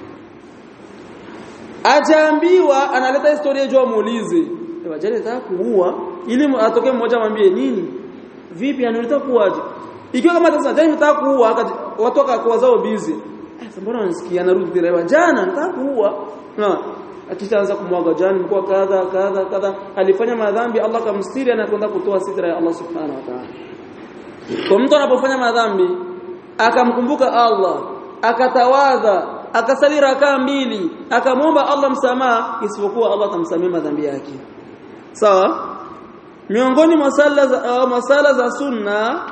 ajaambiwa analeta historia juu muulize wajane nataka kuua ili atoke mmoja amwambie nini vipi analeta kuaje ikiwa kama sasa jana nataka kuua watu wakakuwa zao busy sasa mbona unasikia anarudi direva jana nataka kuua na akishaanza kumwaga jana mko kadha kadha kadha alifanya madhambi Allah kamstiri anakwenda kutoa sitra ya Allah subhanahu wa ta'ala kwa mtu anapofanya madhambi akamkumbuka Allah akatawadha akasali rakaa mbili akamwomba Allah msamaha isipokuwa Allah tamsamehe madhambi yake sawa miongoni mwa sala za uh, masala za sunna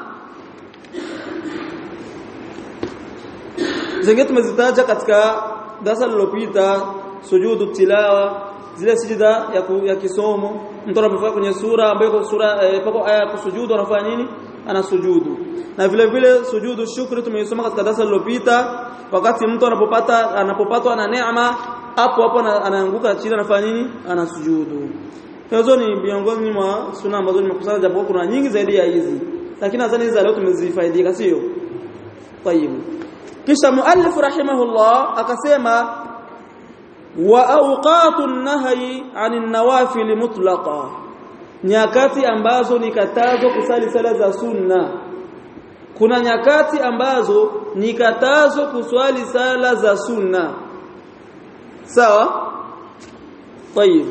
zingine tumezitaja katika darasa lililopita sujudu tilawa zile sijida ya, ku, ya kisomo mtu anapofika kwenye sura ambayo sura eh, pako aya kusujudu anafanya nini anasujudu na vile vile sujudu shukri tumeisoma katika darasa lililopita wakati mtu anapopata anapopatwa na neema hapo hapo anaanguka chini anafanya nini anasujudu hizo ni miongoni mwa sunna ambazo nimekusanya japo kuna nyingi zaidi ya hizi lakini nadhani hizi leo tumezifaidika sio طيب kisha muallif rahimahullah akasema wa awqatun nahyi 'anil nawafil mutlaqa nyakati ambazo ni katazo kusali sala za sunna kuna nyakati ambazo ni katazo kuswali sala za sunna sawa طيب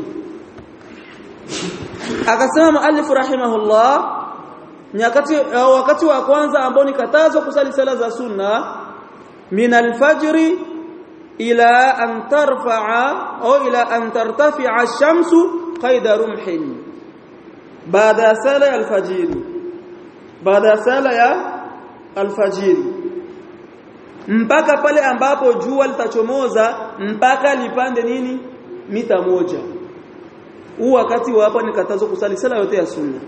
akasema muallif rahimahullah nyakati wakati wa kwanza ambao ni katazo kusali sala za sunna min al-fajri ila an tarfa'a au ila an tartafi'a ash-shamsu qayda rumhin baada sala ya al-fajiri baada sala ya al-fajiri mpaka pale ambapo jua litachomoza mpaka lipande nini mita moja huu wakati wa hapa ni katazo kusali sala yote ya sunna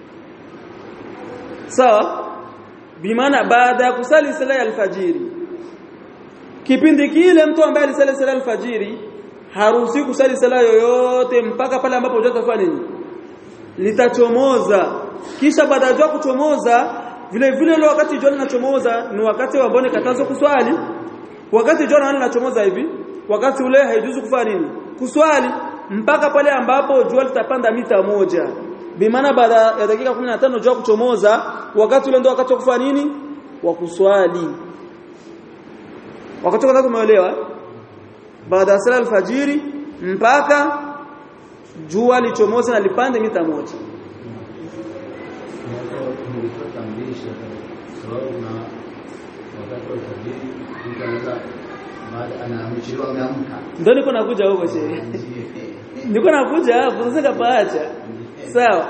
sawa bimaana baada ya kusali sala ya alfajiri kipindi kile mtu ambaye alisali sala alfajiri haruhusi kusali sala yoyote mpaka pale ambapo jua litafanya nini litachomoza kisha baada ya jua kuchomoza vile vile ile wakati jua linachomoza ni wakati ambao ni katazo kuswali wakati jua linachomoza hivi wakati ule haijuzu kufanya nini kuswali mpaka pale ambapo jua litapanda mita moja bimaana baada ya dakika kumi na tano jua kuchomoza wakati ule ndio wakati wa kufanya nini wa kuswali wakati wakati umeelewa baada ya sala alfajiri mpaka jua lichomoza na lipande mita moja ndio niko nakuja huko shehe niko nakuja hapo sasa kapaacha sawa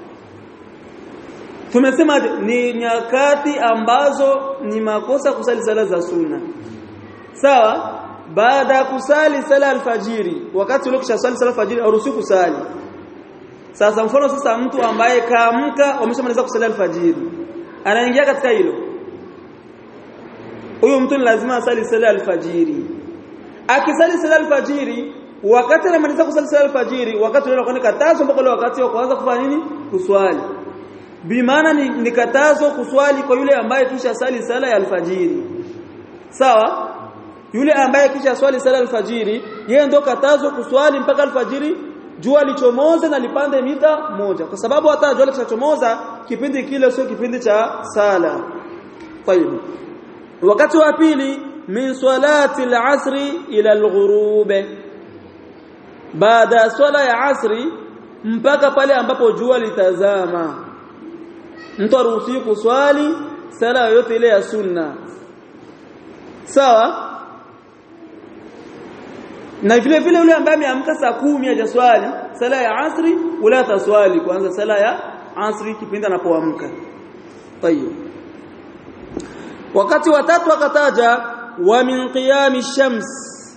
tumesema ni nyakati ambazo ni makosa kusali sala za sunna sawa baada ya kusali sala alfajiri wakati ule kisha sali sala alfajiri haruhusi kusali sasa mfano sasa mtu ambaye kaamka ameshamaliza kusali alfajiri anaingia katika hilo huyo mtu lazima asali sala alfajiri akisali sala alfajiri wakati anamaliza kusali sala alfajiri wakati ule unakuwa katazo mpaka wakati wa kuanza kufanya nini kuswali bimaana ni, ni katazo kuswali kwa yule ambaye kisha sali sala ya alfajiri sawa yule ambaye kisha swali sala alfajiri yeye ndio katazo kuswali mpaka alfajiri jua lichomoze na lipande mita moja kwa sababu hata jua likichomoza kipindi kile sio kipindi cha sala طيب wakati wa pili min salati al-asri ila al-ghurub baada swala ya asri mpaka pale ambapo jua litazama mtu aruhusiwi kuswali sala yote ile ya sunna sawa na vile vile yule ambaye ameamka saa kumi hajaswali sala ya asri wala ataswali kwanza sala ya asri kipindi anapoamka tayeb wakati wa tatu akataja wa min qiyami shams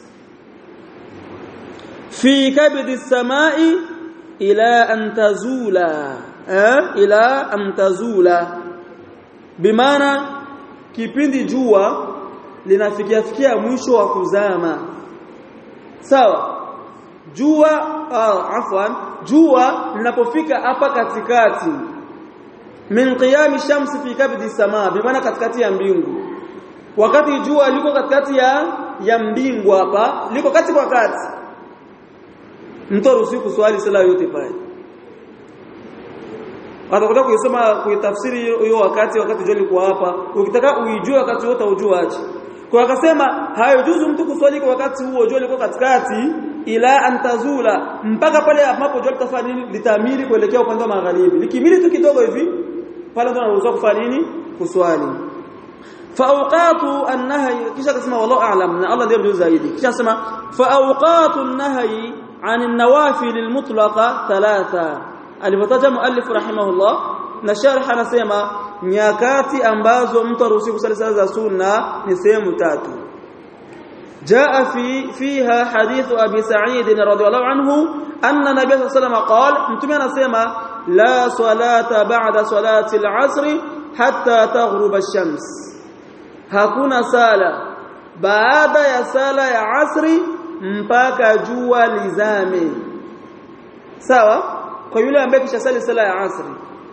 fi kabdi as-samai ila an tazula eh ila an tazula bimaana kipindi jua linafikia fikia mwisho wa kuzama sawa jua ah, afwan jua linapofika hapa katikati min qiyami shamsi fi kabdi samaa bimaana katikati ya mbingu wakati jua liko katikati ya ya mbingu hapa liko kati kwa kati mtu haruhusiwi kuswali sala yote pale watakuta kuisoma kuitafsiri hiyo wakati wakati jua liko hapa ukitaka uijue wakati wote ujue aje kwa akasema haijuzu mtu kuswali kwa wakati huo jua liko katikati ila antazula mpaka pale ambapo jua litafanya nini litamili kuelekea upande wa magharibi likimili tu kidogo hivi pale ndo anaruhusiwa kufanya nini kuswali fa awqatu an-nahy kisha akasema wallahu a'lam na Allah ndiye mjuzi zaidi kisha akasema fa awqatu an-nahy 'an an-nawafil al-mutlaqa thalatha alipotaja muallif rahimahullah na sharh anasema nyakati ambazo mtu haruhusiwi kusali sala za sunna ni sehemu tatu jaa fi fiha hadithu abi sa'id radhiyallahu anhu anna nabiy sallallahu alayhi wasallam qala mtume anasema la salata ba'da salati al-'asr hatta taghrub ash-shams hakuna sala baada ya sala ya asri mpaka jua lizame sawa kwa yule ambaye kisha sali sala ya asri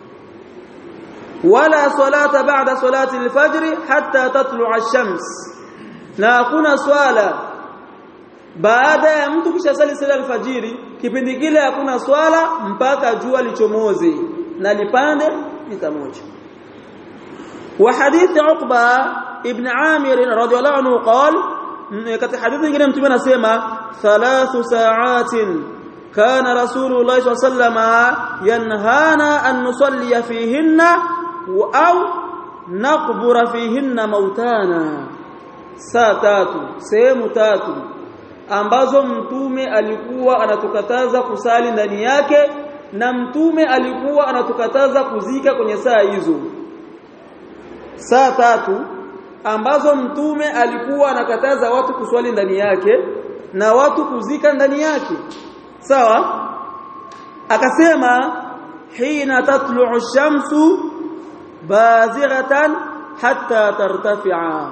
wala salata ba'da salati al-fajr hatta tatlu'a ash-shams na hakuna swala baada ya mtu kisha sali sala al-fajiri kipindi kile hakuna swala mpaka jua lichomoze na lipande mita moja wa hadith Uqba ibn Amir radhiyallahu anhu qala katika hadithi nyingine mtume anasema thalathu sa'atin kana rasulullah sallallahu alayhi wasallam yanhana an nusalli fihinna au naqbura fihinna mautana saa tatu sehemu tatu ambazo mtume alikuwa anatukataza kusali ndani yake na mtume alikuwa anatukataza kuzika kwenye saa hizo saa tatu ambazo mtume alikuwa anakataza watu kuswali ndani yake na watu kuzika ndani yake sawa akasema hina tatlu'u ash-shamsu bazighatan hatta tartafi'a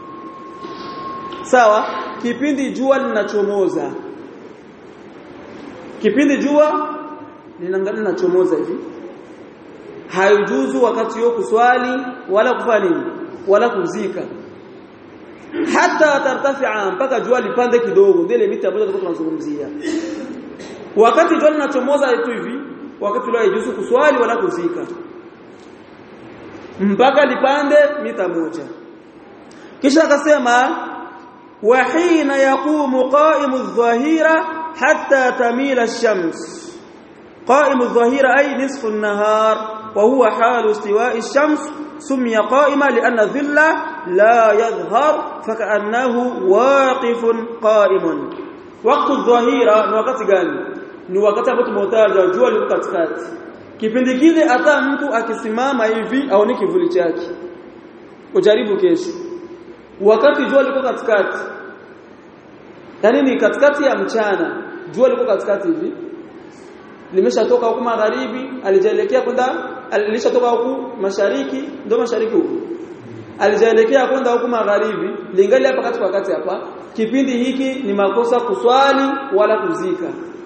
sawa kipindi jua linachomoza kipindi jua linachomoza hivi haijuzu wakati huo kuswali wala kufanya nini wala kuzika hata tartafi'a mpaka jua lipande kidogo ndio ile miti ambayo tulikuwa tunazungumzia wakati jua linachomoza tu hivi wakati leo haijuzu kuswali wala kuzika mpaka lipande mita moja kisha akasema wa hina yaqumu qa'imu adh-dhahira hatta tamila ash-shams qa'imu adh-dhahira ay nisfu an-nahar wa huwa halu istiwa'i ash-shams sumiya qa'ima li'anna dhilla la yadhhar faka'annahu waqifun qa'imun waqtu adh-dhahira ni wakati gani ni wakati ambapo tumetaja jua liko katikati kipindi kile hata mtu akisimama hivi aone kivuli chake ujaribu kesho wakati jua liko katikati yani ni katikati ya mchana jua liko katikati hivi limeshatoka huko magharibi alijaelekea kwenda alishatoka huko mashariki ndio mashariki huko alijaelekea kwenda huko magharibi lingali hapa katika wakati hapa kipindi hiki ni makosa kuswali wala kuzika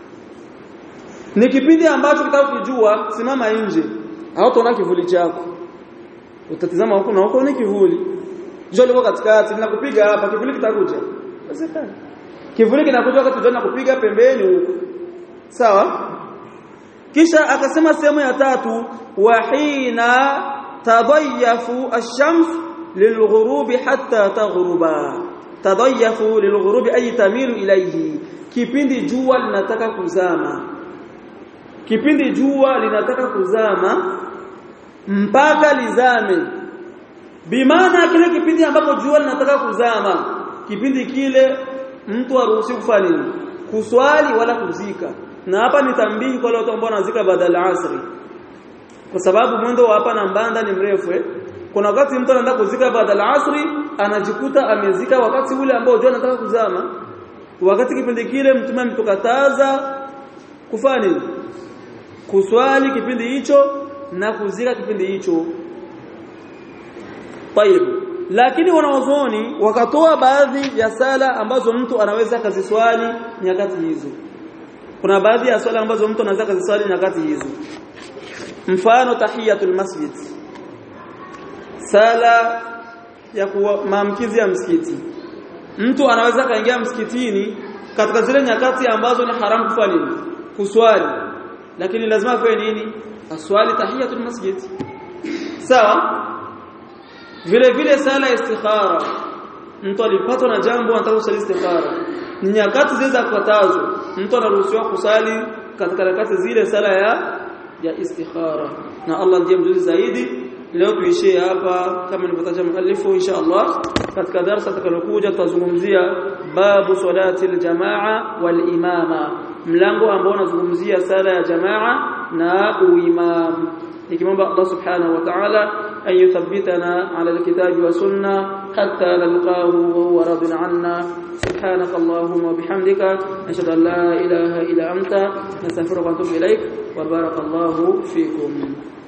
ni kipindi ambacho kitakujua simama nje hautaona kivuli chako utatizama huko na huko ni kivuli jua liko katikati linakupiga hapa kivuli kitakuja usikane kivuli kinakuja wakati jua linakupiga pembeni huko sawa kisha akasema sehemu ya tatu wahina tadayyafu ash-shams lilghurubi hatta taghruba tadayyafu lilghurubi ay tamilu ilayhi kipindi jua linataka kuzama kipindi jua linataka kuzama mpaka lizame bimaana kile kipindi ambapo jua linataka kuzama kipindi kile mtu haruhusi kufanya nini kuswali wala kuzika na hapa ni tambii kwa wale ambao wanazika badala asri kwa sababu mwendo wa hapa na Mbanda ni mrefu eh kuna wakati mtu anaenda kuzika badala asri anajikuta amezika wakati ule ambao jua linataka kuzama wakati kipindi kile mtume ametukataza kufanya nini kuswali kipindi hicho na kuzika kipindi hicho طيب lakini wanaozoni wakatoa baadhi ya sala ambazo mtu anaweza kuziswali nyakati hizo kuna baadhi ya swala ambazo mtu anaweza kuziswali nyakati hizo mfano tahiyatul masjid sala ya maamkizi ya msikiti mtu anaweza kaingia msikitini katika zile nyakati ambazo ni haramu kufanya nini kuswali lakini lazima afanye nini aswali tahiyatul masjid sawa vile vile sala istikhara mtu alipatwa na jambo anataka kusali istikhara ni nyakati zile za kukatazwa mtu anaruhusiwa kusali katika nyakati zile sala ya ya istikhara na Allah ndiye mjuzi zaidi leo tuishie hapa kama nilivyotaja muallifu insha Allah katika darasa tutakalokuja tutazungumzia babu salati aljamaa wal imama mlango ambao unazungumzia sala ya jamaa na uimam nikimwomba Allah subhanahu wa ta'ala أن يثبتنا على الكتاب والسنة حتى نلقاه وهو راض عنا سبحانك اللهم وبحمدك نشهد أن لا إله إلا أنت نستغفرك ونتوب إليك وبارك الله فيكم